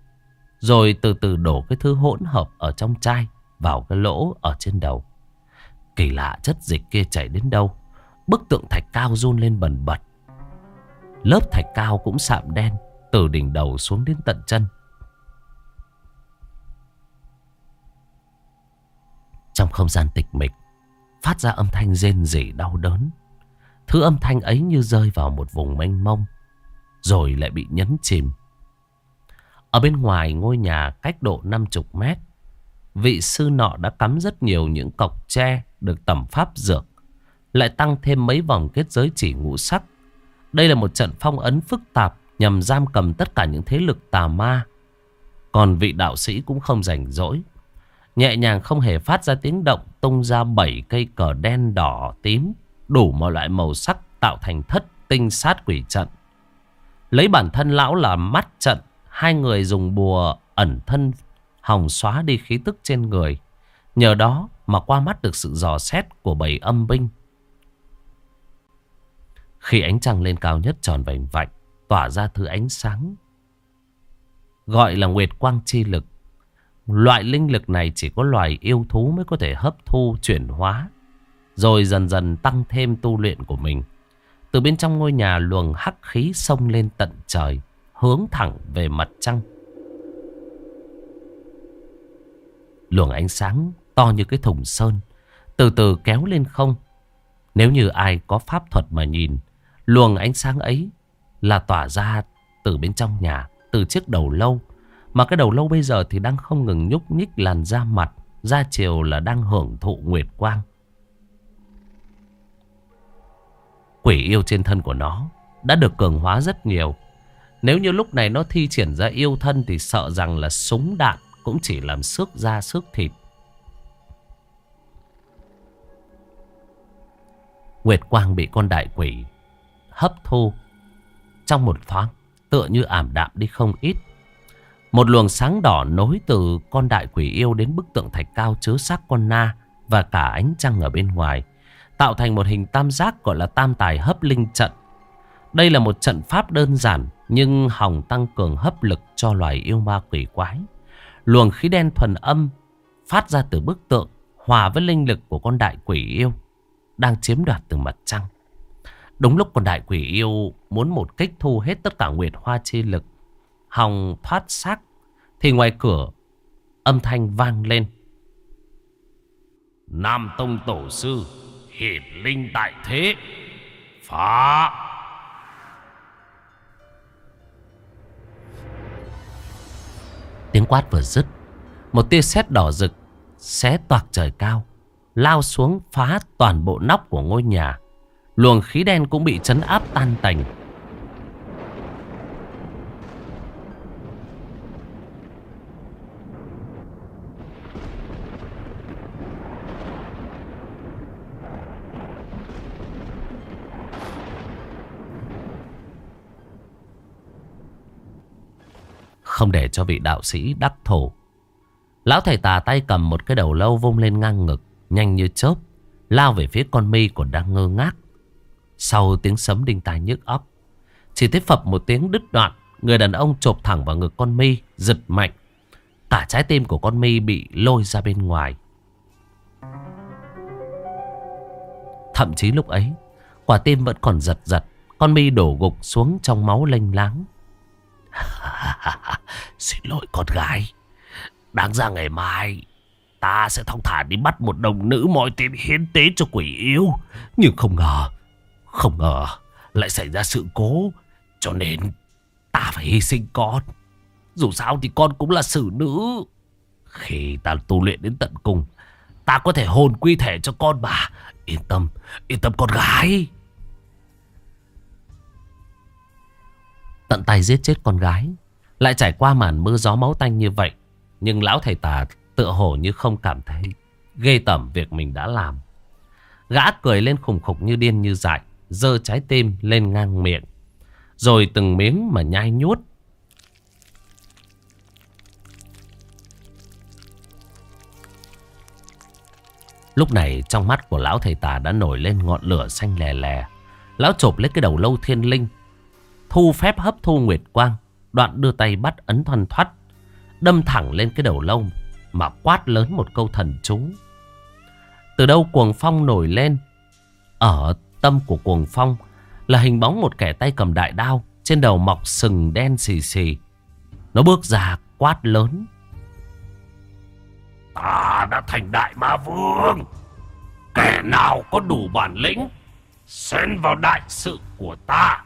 Rồi từ từ đổ cái thứ hỗn hợp ở trong chai vào cái lỗ ở trên đầu. Kỳ lạ, chất dịch kia chảy đến đâu, bức tượng thạch cao run lên bần bật. Lớp thạch cao cũng sạm đen từ đỉnh đầu xuống đến tận chân. Trong không gian tịch mịch phát ra âm thanh rên rỉ đau đớn. Thứ âm thanh ấy như rơi vào một vùng mênh mông, rồi lại bị nhấn chìm. Ở bên ngoài ngôi nhà cách độ năm mươi mét, vị sư nọ đã cắm rất nhiều những cọc tre được tẩm pháp dược, lại tăng thêm mấy vòng kết giới chỉ ngũ sắc. Đây là một trận phong ấn phức tạp nhằm giam cầm tất cả những thế lực tà ma. Còn vị đạo sĩ cũng không rảnh rỗi, nhẹ nhàng không hề phát ra tiếng động, tung ra bảy cây cờ đen đỏ tím đủ mọi loại màu sắc tạo thành thất tinh sát quỷ trận. Lấy bản thân lão làm mắt trận, hai người dùng bùa ẩn thân hòng xóa đi khí tức trên người. Nhờ đó mà qua mắt được sự dò xét của bầy âm binh. Khi ánh trăng lên cao nhất tròn vành vạnh, tỏa ra thứ ánh sáng gọi là nguyệt quang chi lực. Loại linh lực này chỉ có loài yêu thú mới có thể hấp thu chuyển hóa, rồi dần dần tăng thêm tu luyện của mình. Từ bên trong ngôi nhà luồng hắc khí xông lên tận trời, hướng thẳng về mặt trăng. Luồng ánh sáng to như cái thùng sơn từ từ kéo lên không. Nếu như ai có pháp thuật mà nhìn, luồng ánh sáng ấy là tỏa ra từ bên trong nhà, từ chiếc đầu lâu. Mà cái đầu lâu bây giờ thì đang không ngừng nhúc nhích làn da mặt, da chiều là đang hưởng thụ nguyệt quang. Quỷ yêu trên thân của nó đã được cường hóa rất nhiều. Nếu như lúc này nó thi triển ra yêu thân thì sợ rằng là súng đạn cũng chỉ làm xước da xước thịt. Nguyệt quang bị con đại quỷ hấp thu trong một thoáng, tựa như ảm đạm đi không ít. Một luồng sáng đỏ nối từ con đại quỷ yêu đến bức tượng thạch cao chứa xác con na và cả ánh trăng ở bên ngoài, tạo thành một hình tam giác gọi là tam tài hấp linh trận. Đây là một trận pháp đơn giản nhưng hòng tăng cường hấp lực cho loài yêu ma quỷ quái. Luồng khí đen thuần âm phát ra từ bức tượng hòa với linh lực của con đại quỷ yêu đang chiếm đoạt từ mặt trăng. Đúng lúc con đại quỷ yêu muốn một kích thu hết tất cả nguyệt hoa chi lực, hòng thoát xác, thì ngoài cửa âm thanh vang lên. Nam Tông Tổ Sư hiển linh tại thế, phá. Tiếng quát vừa dứt, một tia sét đỏ rực xé toạc trời cao, lao xuống phá toàn bộ nóc của ngôi nhà. Luồng khí đen cũng bị trấn áp tan tành. Không để cho vị đạo sĩ đắc thổ, lão thầy tà tay cầm một cái đầu lâu vung lên ngang ngực, nhanh như chớp lao về phía con mi còn đang ngơ ngác. Sau tiếng sấm đinh tai nhức óc, chỉ thấy phập một tiếng đứt đoạn, người đàn ông chộp thẳng vào ngực con mi, giật mạnh. Cả trái tim của con mi bị lôi ra bên ngoài. Thậm chí lúc ấy quả tim vẫn còn giật giật, con mi đổ gục xuống trong máu lênh láng. Xin lỗi con gái, đáng ra ngày mai ta sẽ thong thả đi bắt một đồng nữ mọi tiền hiến tế cho quỷ yêu. Nhưng không ngờ, không ngờ lại xảy ra sự cố, cho nên ta phải hy sinh con. Dù sao thì con cũng là xử nữ. Khi ta tu luyện đến tận cùng, ta có thể hồn quy thể cho con mà. Yên tâm, yên tâm con gái. Tận tay giết chết con gái, lại trải qua màn mưa gió máu tanh như vậy, nhưng lão thầy tà tựa hồ như không cảm thấy ghê tởm việc mình đã làm. Gã cười lên khùng khục như điên như dại, giơ trái tim lên ngang miệng, rồi từng miếng mà nhai nhút. Lúc này trong mắt của lão thầy tà đã nổi lên ngọn lửa xanh lè lè. Lão chộp lấy cái đầu lâu thiên linh, thu phép hấp thu nguyệt quang, đoạn đưa tay bắt ấn thoăn thoắt. đâm thẳng lên cái đầu lâu mà quát lớn một câu thần chú. Từ đâu cuồng phong nổi lên. Ở tâm của cuồng phong là hình bóng một kẻ tay cầm đại đao, trên đầu mọc sừng đen xì xì. Nó bước ra quát lớn: Ta đã thành đại ma vương. Kẻ nào có đủ bản lĩnh xen vào đại sự của ta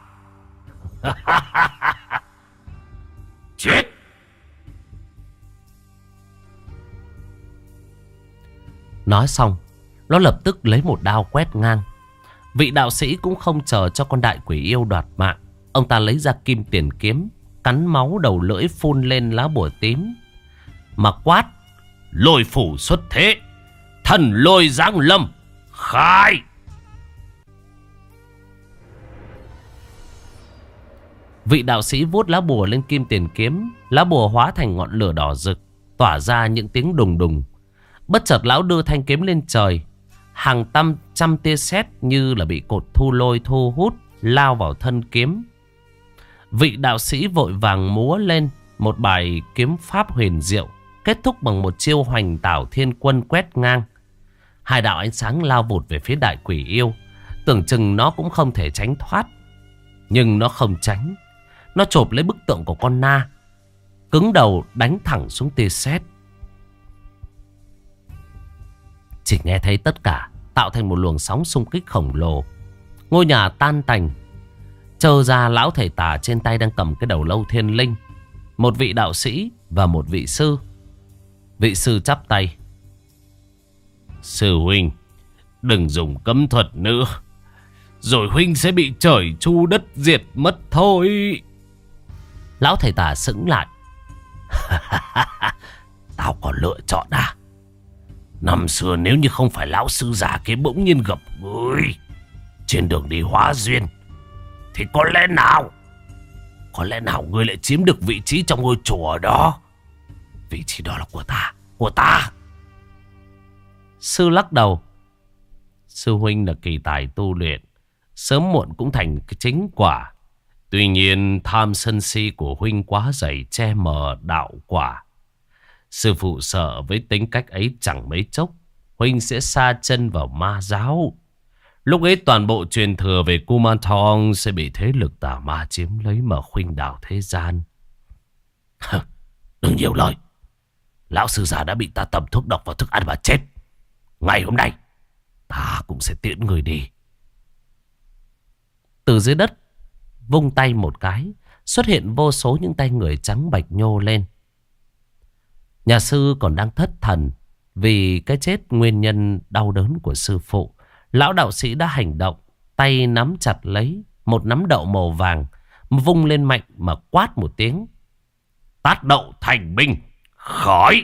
chết. Nói xong, nó lập tức lấy một đao quét ngang. Vị đạo sĩ cũng không chờ cho con đại quỷ yêu đoạt mạng. Ông ta lấy ra kim tiền kiếm, cắn máu đầu lưỡi phun lên lá bùa tím mà quát: Lôi phủ xuất thế, thần lôi giáng lâm, khai! Vị đạo sĩ vuốt lá bùa lên kim tiền kiếm. Lá bùa hóa thành ngọn lửa đỏ rực, tỏa ra những tiếng đùng đùng. Bất chợt lão đưa thanh kiếm lên trời. Hàng trăm trăm tia sét như là bị cột thu lôi thu hút lao vào thân kiếm. Vị đạo sĩ vội vàng múa lên một bài kiếm pháp huyền diệu, kết thúc bằng một chiêu hoành tảo thiên quân quét ngang. Hai đạo ánh sáng lao vụt về phía đại quỷ yêu. Tưởng chừng nó cũng không thể tránh thoát. Nhưng nó không tránh. Nó chộp lấy bức tượng của con na, cứng đầu đánh thẳng xuống tia sét. Chỉ nghe thấy tất cả tạo thành một luồng sóng xung kích khổng lồ. Ngôi nhà tan tành. Trơ ra lão thầy tà trên tay đang cầm cái đầu lâu thiên linh, một vị đạo sĩ và một vị sư. Vị sư chắp tay: Sư huynh, đừng dùng cấm thuật nữa, rồi huynh sẽ bị trời chu đất diệt mất thôi. Lão thầy tà sững lại. Tao còn lựa chọn à? Năm xưa nếu như không phải lão sư già kia bỗng nhiên gặp ngươi trên đường đi hóa duyên, thì có lẽ nào Có lẽ nào ngươi lại chiếm được vị trí trong ngôi chùa đó. Vị trí đó là của ta, của ta. Sư lắc đầu: Sư huynh là kỳ tài tu luyện, sớm muộn cũng thành cái chính quả. Tuy nhiên tham sân si của huynh quá dày che mờ đạo quả. Sư phụ sợ với tính cách ấy chẳng mấy chốc huynh sẽ sa chân vào ma giáo. Lúc ấy toàn bộ truyền thừa về Kumanthong sẽ bị thế lực tà ma chiếm lấy mà khuynh đảo thế gian. Đừng nhiều lời. Lão sư già đã bị ta tẩm thuốc độc vào thức ăn và chết. Ngày hôm nay ta cũng sẽ tiễn người đi. Từ dưới đất vung tay một cái, xuất hiện vô số những tay người trắng bạch nhô lên. Nhà sư còn đang thất thần vì cái chết nguyên nhân đau đớn của sư phụ. Lão đạo sĩ đã hành động, tay nắm chặt lấy một nắm đậu màu vàng, vung lên mạnh mà quát một tiếng: Tát đậu thành binh, khói!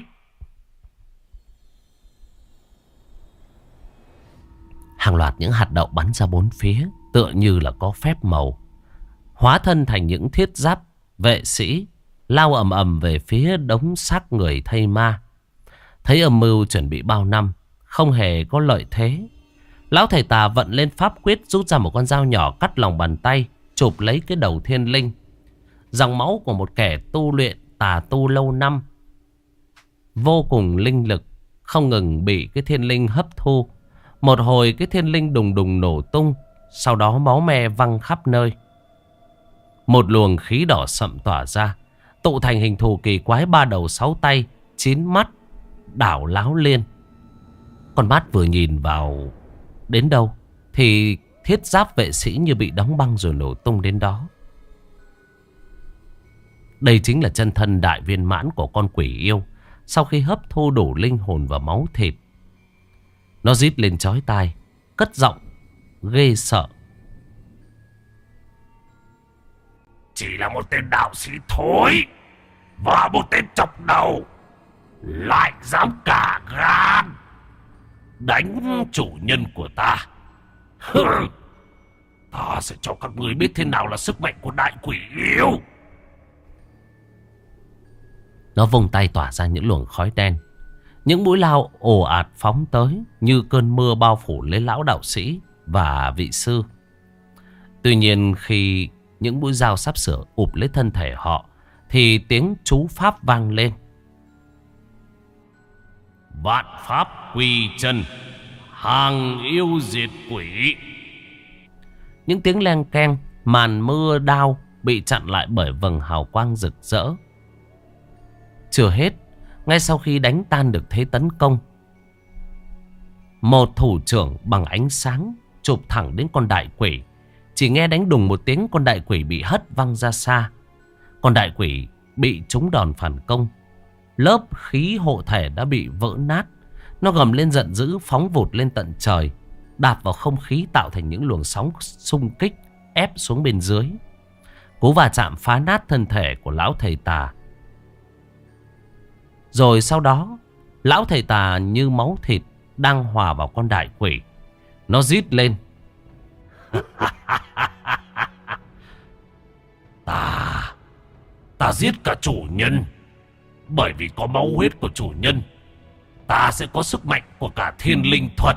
Hàng loạt những hạt đậu bắn ra bốn phía, tựa như là có phép màu, hóa thân thành những thiết giáp vệ sĩ, lao ầm ầm về phía đống xác người thây ma. Thấy âm mưu chuẩn bị bao năm không hề có lợi thế, lão thầy tà vận lên pháp quyết, rút ra một con dao nhỏ cắt lòng bàn tay, chụp lấy cái đầu thiên linh. Dòng máu của một kẻ tu luyện tà tu lâu năm, vô cùng linh lực, không ngừng bị cái thiên linh hấp thu. Một hồi cái thiên linh đùng đùng nổ tung, sau đó máu me văng khắp nơi. Một luồng khí đỏ sậm tỏa ra, tụ thành hình thù kỳ quái ba đầu sáu tay, chín mắt, đảo láo liên. Con mắt vừa nhìn vào đến đâu thì thiết giáp vệ sĩ như bị đóng băng rồi nổ tung đến đó. Đây chính là chân thân đại viên mãn của con quỷ yêu. Sau khi hấp thu đủ linh hồn và máu thịt, nó rít lên chói tai, cất giọng ghê sợ: Chỉ là một tên đạo sĩ thối và một tên chọc đầu, lại dám cả gan đánh chủ nhân của ta. Ta sẽ cho các người biết thế nào là sức mạnh của đại quỷ yêu. Nó vung tay tỏa ra những luồng khói đen. Những mũi lao ồ ạt phóng tới như cơn mưa, bao phủ lấy lão đạo sĩ và vị sư. Tuy nhiên khi những mũi dao sắp sửa ụp lấy thân thể họ, thì tiếng chú pháp vang lên. Vạn pháp quy chân, hàng yêu diệt quỷ. Những tiếng leng keng, màn mưa đao bị chặn lại bởi vầng hào quang rực rỡ. Chưa hết, ngay sau khi đánh tan được thế tấn công, một thủ trưởng bằng ánh sáng chụp thẳng đến con đại quỷ. Chỉ nghe đánh đùng một tiếng, con đại quỷ bị hất văng ra xa. Con đại quỷ bị trúng đòn phản công, lớp khí hộ thể đã bị vỡ nát. Nó gầm lên giận dữ, phóng vụt lên tận trời, đạp vào không khí tạo thành những luồng sóng xung kích ép xuống bên dưới. Cú va chạm phá nát thân thể của lão thầy tà. Rồi sau đó, lão thầy tà như máu thịt đang hòa vào con đại quỷ. Nó rít lên. Ta, ta giết cả chủ nhân. Bởi vì có máu huyết của chủ nhân, ta sẽ có sức mạnh của cả thiên linh thuật.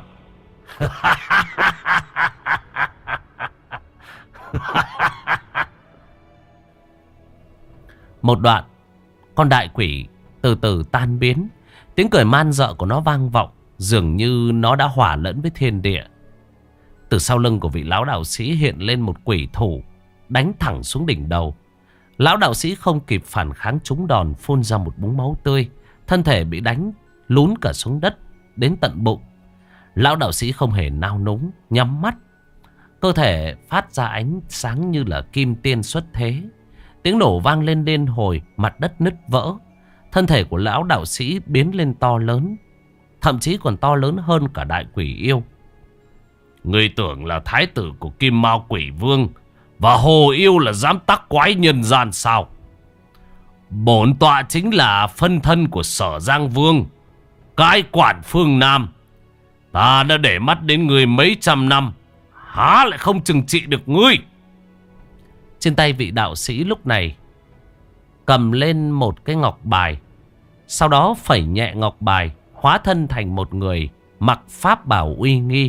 Một đoạn, con đại quỷ từ từ tan biến. Tiếng cười man rợ của nó vang vọng, dường như nó đã hòa lẫn với thiên địa. Từ sau lưng của vị lão đạo sĩ hiện lên một quỷ thủ, đánh thẳng xuống đỉnh đầu. Lão đạo sĩ không kịp phản kháng trúng đòn, phun ra một búng máu tươi. Thân thể bị đánh lún cả xuống đất đến tận bụng. Lão đạo sĩ không hề nao núng, nhắm mắt. Cơ thể phát ra ánh sáng như là kim tiên xuất thế. Tiếng nổ vang lên đên hồi, mặt đất nứt vỡ. Thân thể của lão đạo sĩ biến lên to lớn, thậm chí còn to lớn hơn cả đại quỷ yêu. Người tưởng là thái tử của Kim Mao Quỷ Vương và Hồ Yêu là dám tắc quái nhân gian sao? Bổn tọa chính là phân thân của Sở Giang Vương, cai quản phương Nam. Ta đã để mắt đến người mấy trăm năm, há lại không trừng trị được ngươi? Trên tay vị đạo sĩ lúc này cầm lên một cái ngọc bài. Sau đó phẩy nhẹ ngọc bài, hóa thân thành một người mặc pháp bào uy nghi.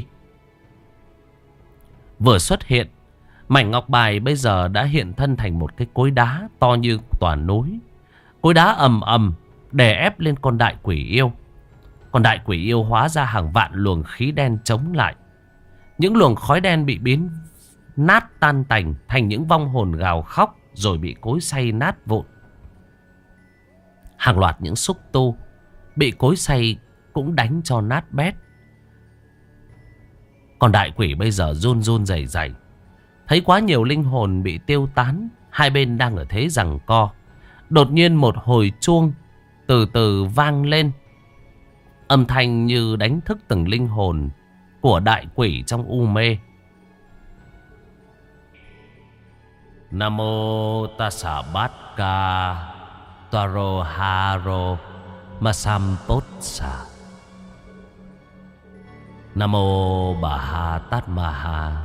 Vừa xuất hiện, mảnh ngọc bài bây giờ đã hiện thân thành một cái cối đá to như tòa núi. Cối đá ầm ầm đè ép lên con đại quỷ yêu. Con đại quỷ yêu hóa ra hàng vạn luồng khí đen chống lại. Những luồng khói đen bị biến nát tan tành thành những vong hồn gào khóc, rồi bị cối xay nát vụn. Hàng loạt những xúc tu bị cối xay cũng đánh cho nát bét. Còn đại quỷ bây giờ run run rẩy rẩy. Thấy quá nhiều linh hồn bị tiêu tán, hai bên đang ở thế giằng co. Đột nhiên một hồi chuông từ từ vang lên, âm thanh như đánh thức từng linh hồn của đại quỷ trong u mê. Nam mô Tassa Bát Ca Taro Haro Masampotsa. Nam mô Bà Ha Tát Ma Ha.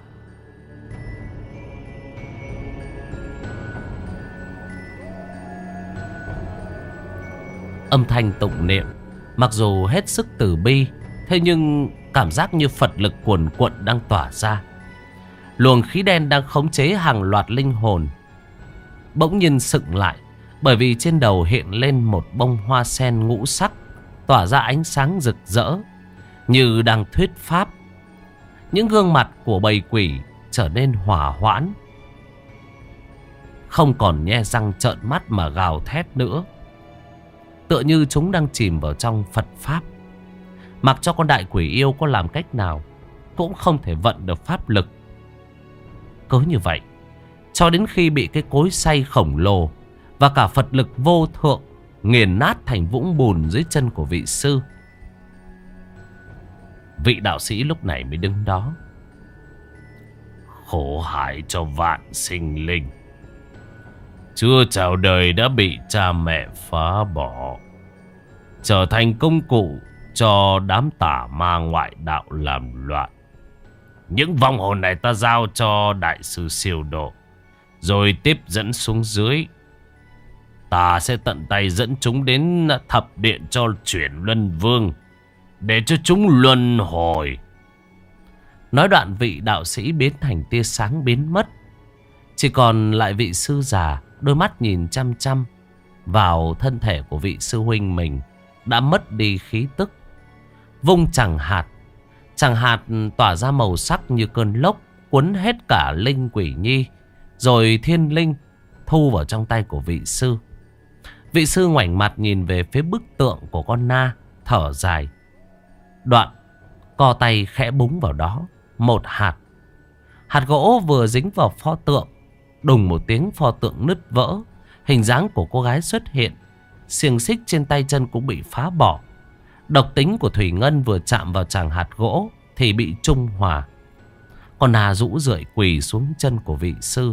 Âm thanh tụng niệm mặc dù hết sức từ bi, thế nhưng cảm giác như Phật lực cuồn cuộn đang tỏa ra. Luồng khí đen đang khống chế hàng loạt linh hồn bỗng nhiên sững lại, bởi vì trên đầu hiện lên một bông hoa sen ngũ sắc, tỏa ra ánh sáng rực rỡ như đang thuyết pháp. Những gương mặt của bầy quỷ trở nên hỏa hoãn, không còn nhe răng trợn mắt mà gào thét nữa, tựa như chúng đang chìm vào trong Phật pháp. Mặc cho con đại quỷ yêu có làm cách nào cũng không thể vận được pháp lực. Cứ như vậy, cho đến khi bị cái cối xay khổng lồ và cả Phật lực vô thượng nghiền nát thành vũng bùn dưới chân của vị sư, vị đạo sĩ lúc này mới đứng đó. Khổ hại cho vạn sinh linh, chưa chào đời đã bị cha mẹ phá bỏ, trở thành công cụ cho đám tà ma ngoại đạo làm loạn. Những vong hồn này ta giao cho đại sư siêu độ, rồi tiếp dẫn xuống dưới. Ta sẽ tận tay dẫn chúng đến thập điện cho chuyển luân vương, để cho chúng luân hồi. Nói đoạn, vị đạo sĩ biến thành tia sáng biến mất. Chỉ còn lại vị sư già, đôi mắt nhìn chăm chăm vào thân thể của vị sư huynh mình. đã mất đi khí tức. Vung chẳng hạt. Chẳng hạt tỏa ra màu sắc như cơn lốc, cuốn hết cả linh quỷ nhi, rồi thiên linh thu vào trong tay của vị sư. Vị sư ngoảnh mặt nhìn về phía bức tượng của con na, thở dài. Đoạn co tay khẽ búng vào đó một hạt. Hạt gỗ vừa dính vào pho tượng, đùng một tiếng pho tượng nứt vỡ. Hình dáng của cô gái xuất hiện, xiềng xích trên tay chân cũng bị phá bỏ. Độc tính của thủy ngân vừa chạm vào chàng hạt gỗ thì bị trung hòa. Con na rũ rượi quỳ xuống chân của vị sư.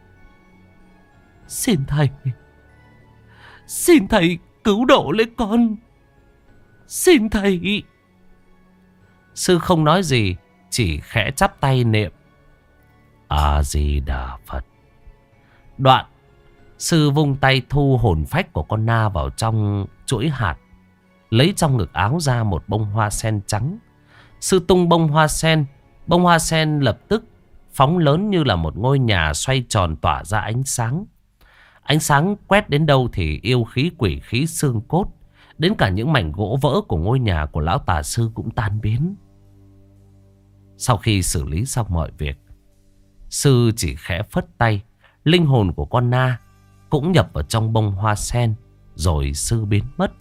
Xin thầy, xin thầy cứu độ lấy con. Xin thầy. Sư không nói gì, chỉ khẽ chắp tay niệm A-di-đà Phật. Đoạn sư vung tay thu hồn phách của con na vào trong chuỗi hạt, lấy trong ngực áo ra một bông hoa sen trắng. Sư tung bông hoa sen. Bông hoa sen lập tức phóng lớn như là một ngôi nhà xoay tròn tỏa ra ánh sáng. Ánh sáng quét đến đâu thì yêu khí quỷ khí xương cốt, đến cả những mảnh gỗ vỡ của ngôi nhà của lão tà sư cũng tan biến. Sau khi xử lý xong mọi việc, sư chỉ khẽ phất tay, linh hồn của con na cũng nhập vào trong bông hoa sen, rồi sư biến mất.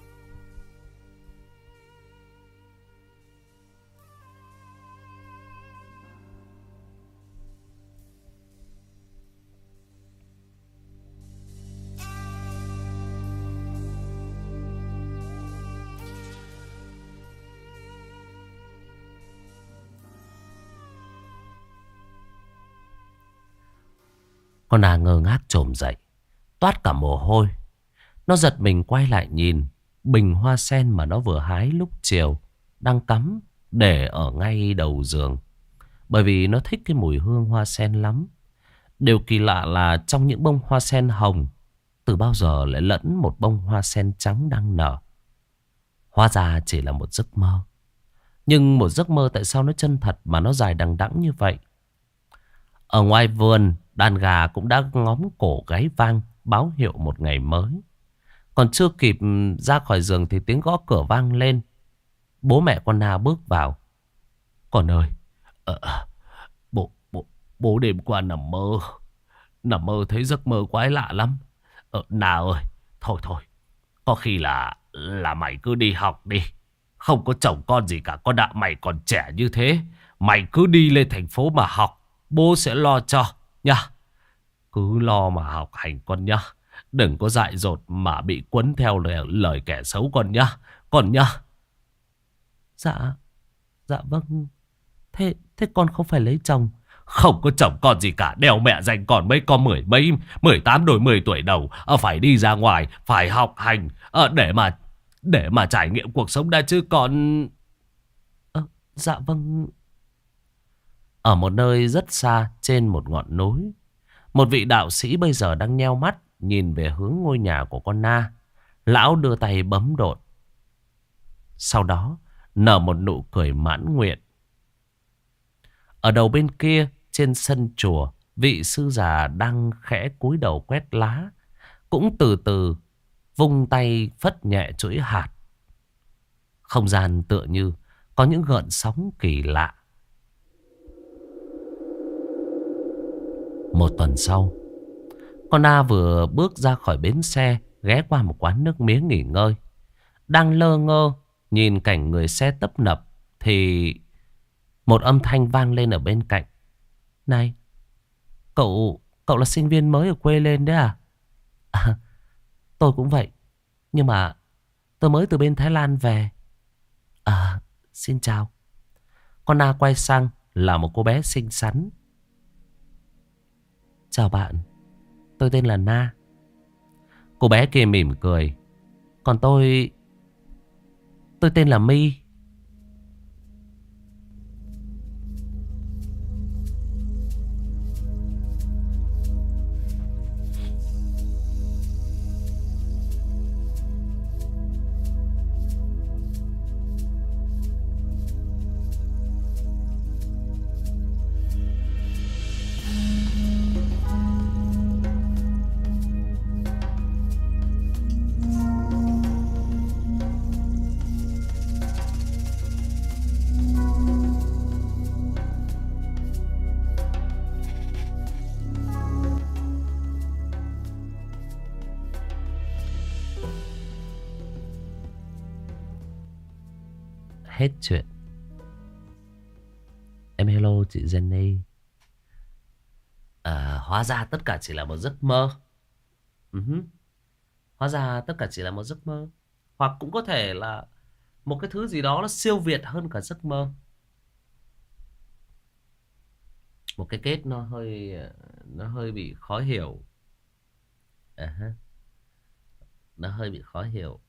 Con na ngơ ngác trồm dậy, toát cả mồ hôi. Nó giật mình quay lại nhìn bình hoa sen mà nó vừa hái lúc chiều đang cắm để ở ngay đầu giường, bởi vì nó thích cái mùi hương hoa sen lắm. Điều kỳ lạ là trong những bông hoa sen hồng, từ bao giờ lại lẫn một bông hoa sen trắng đang nở. Hóa ra chỉ là một giấc mơ. Nhưng một giấc mơ tại sao nó chân thật mà nó dài đằng đẵng như vậy? Ở ngoài vườn, đàn gà cũng đã ngóm cổ gáy vang, báo hiệu một ngày mới. Còn chưa kịp ra khỏi giường thì tiếng gõ cửa vang lên. Bố mẹ con na bước vào. Con ơi, ờ, bố, bố, bố đêm qua nằm mơ. Nằm mơ thấy giấc mơ quái lạ lắm. Ờ, Na ơi, thôi thôi, có khi là là mày cứ đi học đi. Không có chồng con gì cả, con đã mày còn trẻ như thế. Mày cứ đi lên thành phố mà học, bố sẽ lo cho nha. Cứ lo mà học hành con nhá. Đừng có dại dột mà bị quấn theo lời, lời kẻ xấu con nhá. Con nhá. Dạ, dạ vâng. Thế, thế con không phải lấy chồng? Không có chồng con gì cả. Đèo mẹ dành còn mấy con mười mấy, mười tám đổi mười tuổi đầu. À, phải đi ra ngoài, phải học hành. À, để mà để mà trải nghiệm cuộc sống đã chứ còn... À, dạ vâng. Ở một nơi rất xa trên một ngọn núi, một vị đạo sĩ bây giờ đang nheo mắt nhìn về hướng ngôi nhà của con na. Lão đưa tay bấm đột, sau đó nở một nụ cười mãn nguyện. Ở đầu bên kia trên sân chùa, vị sư già đang khẽ cúi đầu quét lá, cũng từ từ vung tay phất nhẹ chuỗi hạt. Không gian tựa như có những gợn sóng kỳ lạ. Một tuần sau, con na vừa bước ra khỏi bến xe, ghé qua một quán nước mía nghỉ ngơi. Đang lơ ngơ nhìn cảnh người xe tấp nập thì một âm thanh vang lên ở bên cạnh. Này, cậu, cậu là sinh viên mới ở quê lên đấy à? À, tôi cũng vậy, nhưng mà tôi mới từ bên Thái Lan về. À, xin chào. Con na quay sang là một cô bé xinh xắn. Chào bạn, tôi tên là Na. Cô bé kia mỉm cười. Còn tôi... Tôi tên là My. hết chuyện. Em hello chị Jenny. À, hóa ra tất cả chỉ là một giấc mơ. uh-huh. Hóa ra tất cả chỉ là một giấc mơ. Hoặc cũng có thể là một cái thứ gì đó nó siêu việt hơn cả giấc mơ. Một cái kết nó hơi Nó hơi bị khó hiểu. uh-huh. Nó hơi bị khó hiểu.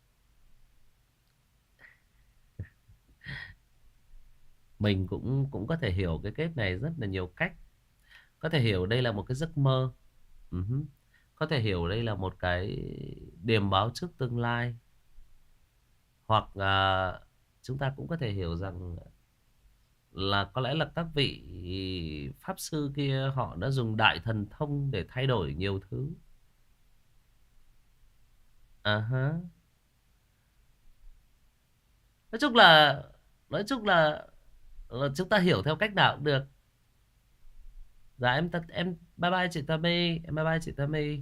Mình cũng cũng có thể hiểu cái kết này rất là nhiều cách. Có thể hiểu đây là một cái giấc mơ. uh-huh. Có thể hiểu đây là một cái điềm báo trước tương lai. Hoặc à, chúng ta cũng có thể hiểu rằng là có lẽ là các vị pháp sư kia họ đã dùng đại thần thông để thay đổi nhiều thứ. À ha. Nói chung là nói chung là, là chúng ta hiểu theo cách nào cũng được. Dạ em ta, em bye bye chị Tammy, em bye bye chị Tammy.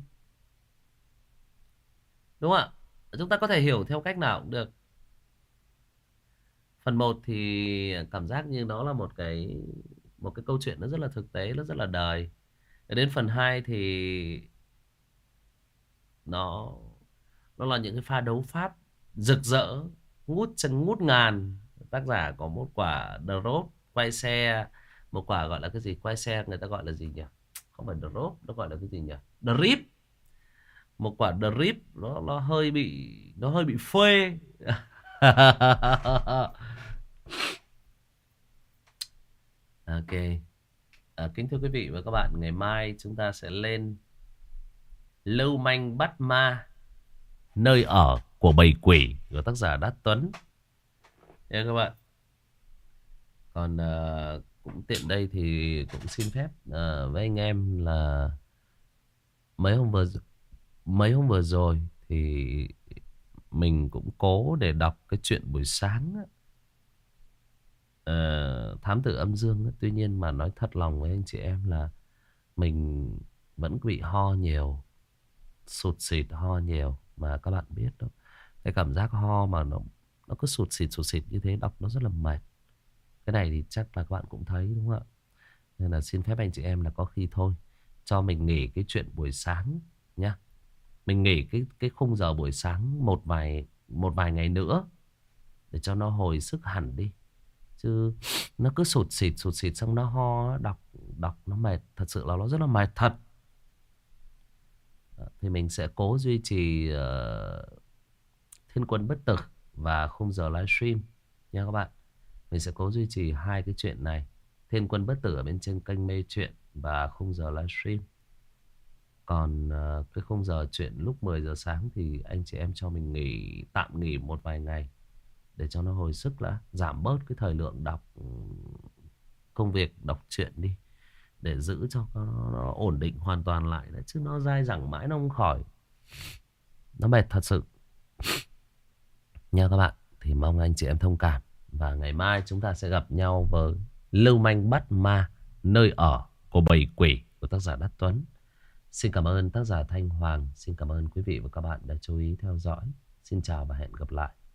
Đúng không ạ? Chúng ta có thể hiểu theo cách nào cũng được. Phần một thì cảm giác như nó là một cái một cái câu chuyện nó rất là thực tế, nó rất là đời. Đến phần hai thì nó nó là những cái pha đấu pháp rực rỡ, ngút chân ngút ngàn. Tác giả có một quả drop quay xe, một quả gọi là cái gì, quay xe người ta gọi là gì nhỉ? Không phải drop, nó gọi là cái gì nhỉ? Drip. Một quả drip nó nó hơi bị nó hơi bị phê. Ok. À, kính thưa quý vị và các bạn, ngày mai chúng ta sẽ lên Lưu manh bắt ma, nơi ở của bầy quỷ của tác giả Đát Tuấn nha các bạn. Còn uh, cũng tiện đây thì cũng xin phép uh, với anh em là mấy hôm vừa mấy hôm vừa rồi thì mình cũng cố để đọc cái chuyện buổi sáng á. Uh, Thám Tử Âm Dương á. Tuy nhiên mà nói thật lòng với anh chị em là mình vẫn bị ho nhiều, sụt sịt ho nhiều. Mà các bạn biết đó, cái cảm giác ho mà nó nó cứ sụt sịt sụt sịt như thế, đọc nó rất là mệt. Cái này thì chắc là các bạn cũng thấy đúng không ạ? Nên là xin phép anh chị em là có khi thôi cho mình nghỉ cái chuyện buổi sáng nhá. Mình nghỉ cái cái khung giờ buổi sáng một vài một vài ngày nữa để cho nó hồi sức hẳn đi. Chứ nó cứ sụt sịt sụt sịt xong nó ho, đọc đọc nó mệt, thật sự là nó rất là mệt thật. Thì mình sẽ cố duy trì uh, Thiên Quân Bất Tử và khung giờ livestream nha các bạn. Mình sẽ cố duy trì hai cái chuyện này, Thiên Quân Bất Tử ở bên trên kênh Mê Chuyện và khung giờ livestream. Còn uh, cái khung giờ chuyện lúc mười giờ sáng thì anh chị em cho mình nghỉ, tạm nghỉ một vài ngày để cho nó hồi sức đã, giảm bớt cái thời lượng đọc công việc đọc truyện đi, để giữ cho nó, nó ổn định hoàn toàn lại đấy. Chứ nó dai dẳng mãi nó không khỏi, nó mệt thật sự nha các bạn. Thì mong anh chị em thông cảm. Và ngày mai chúng ta sẽ gặp nhau với Lưu manh bắt ma, nơi ở của bầy quỷ của tác giả Đát Tuấn. Xin cảm ơn tác giả Thanh Hoàng. Xin cảm ơn quý vị và các bạn đã chú ý theo dõi. Xin chào và hẹn gặp lại.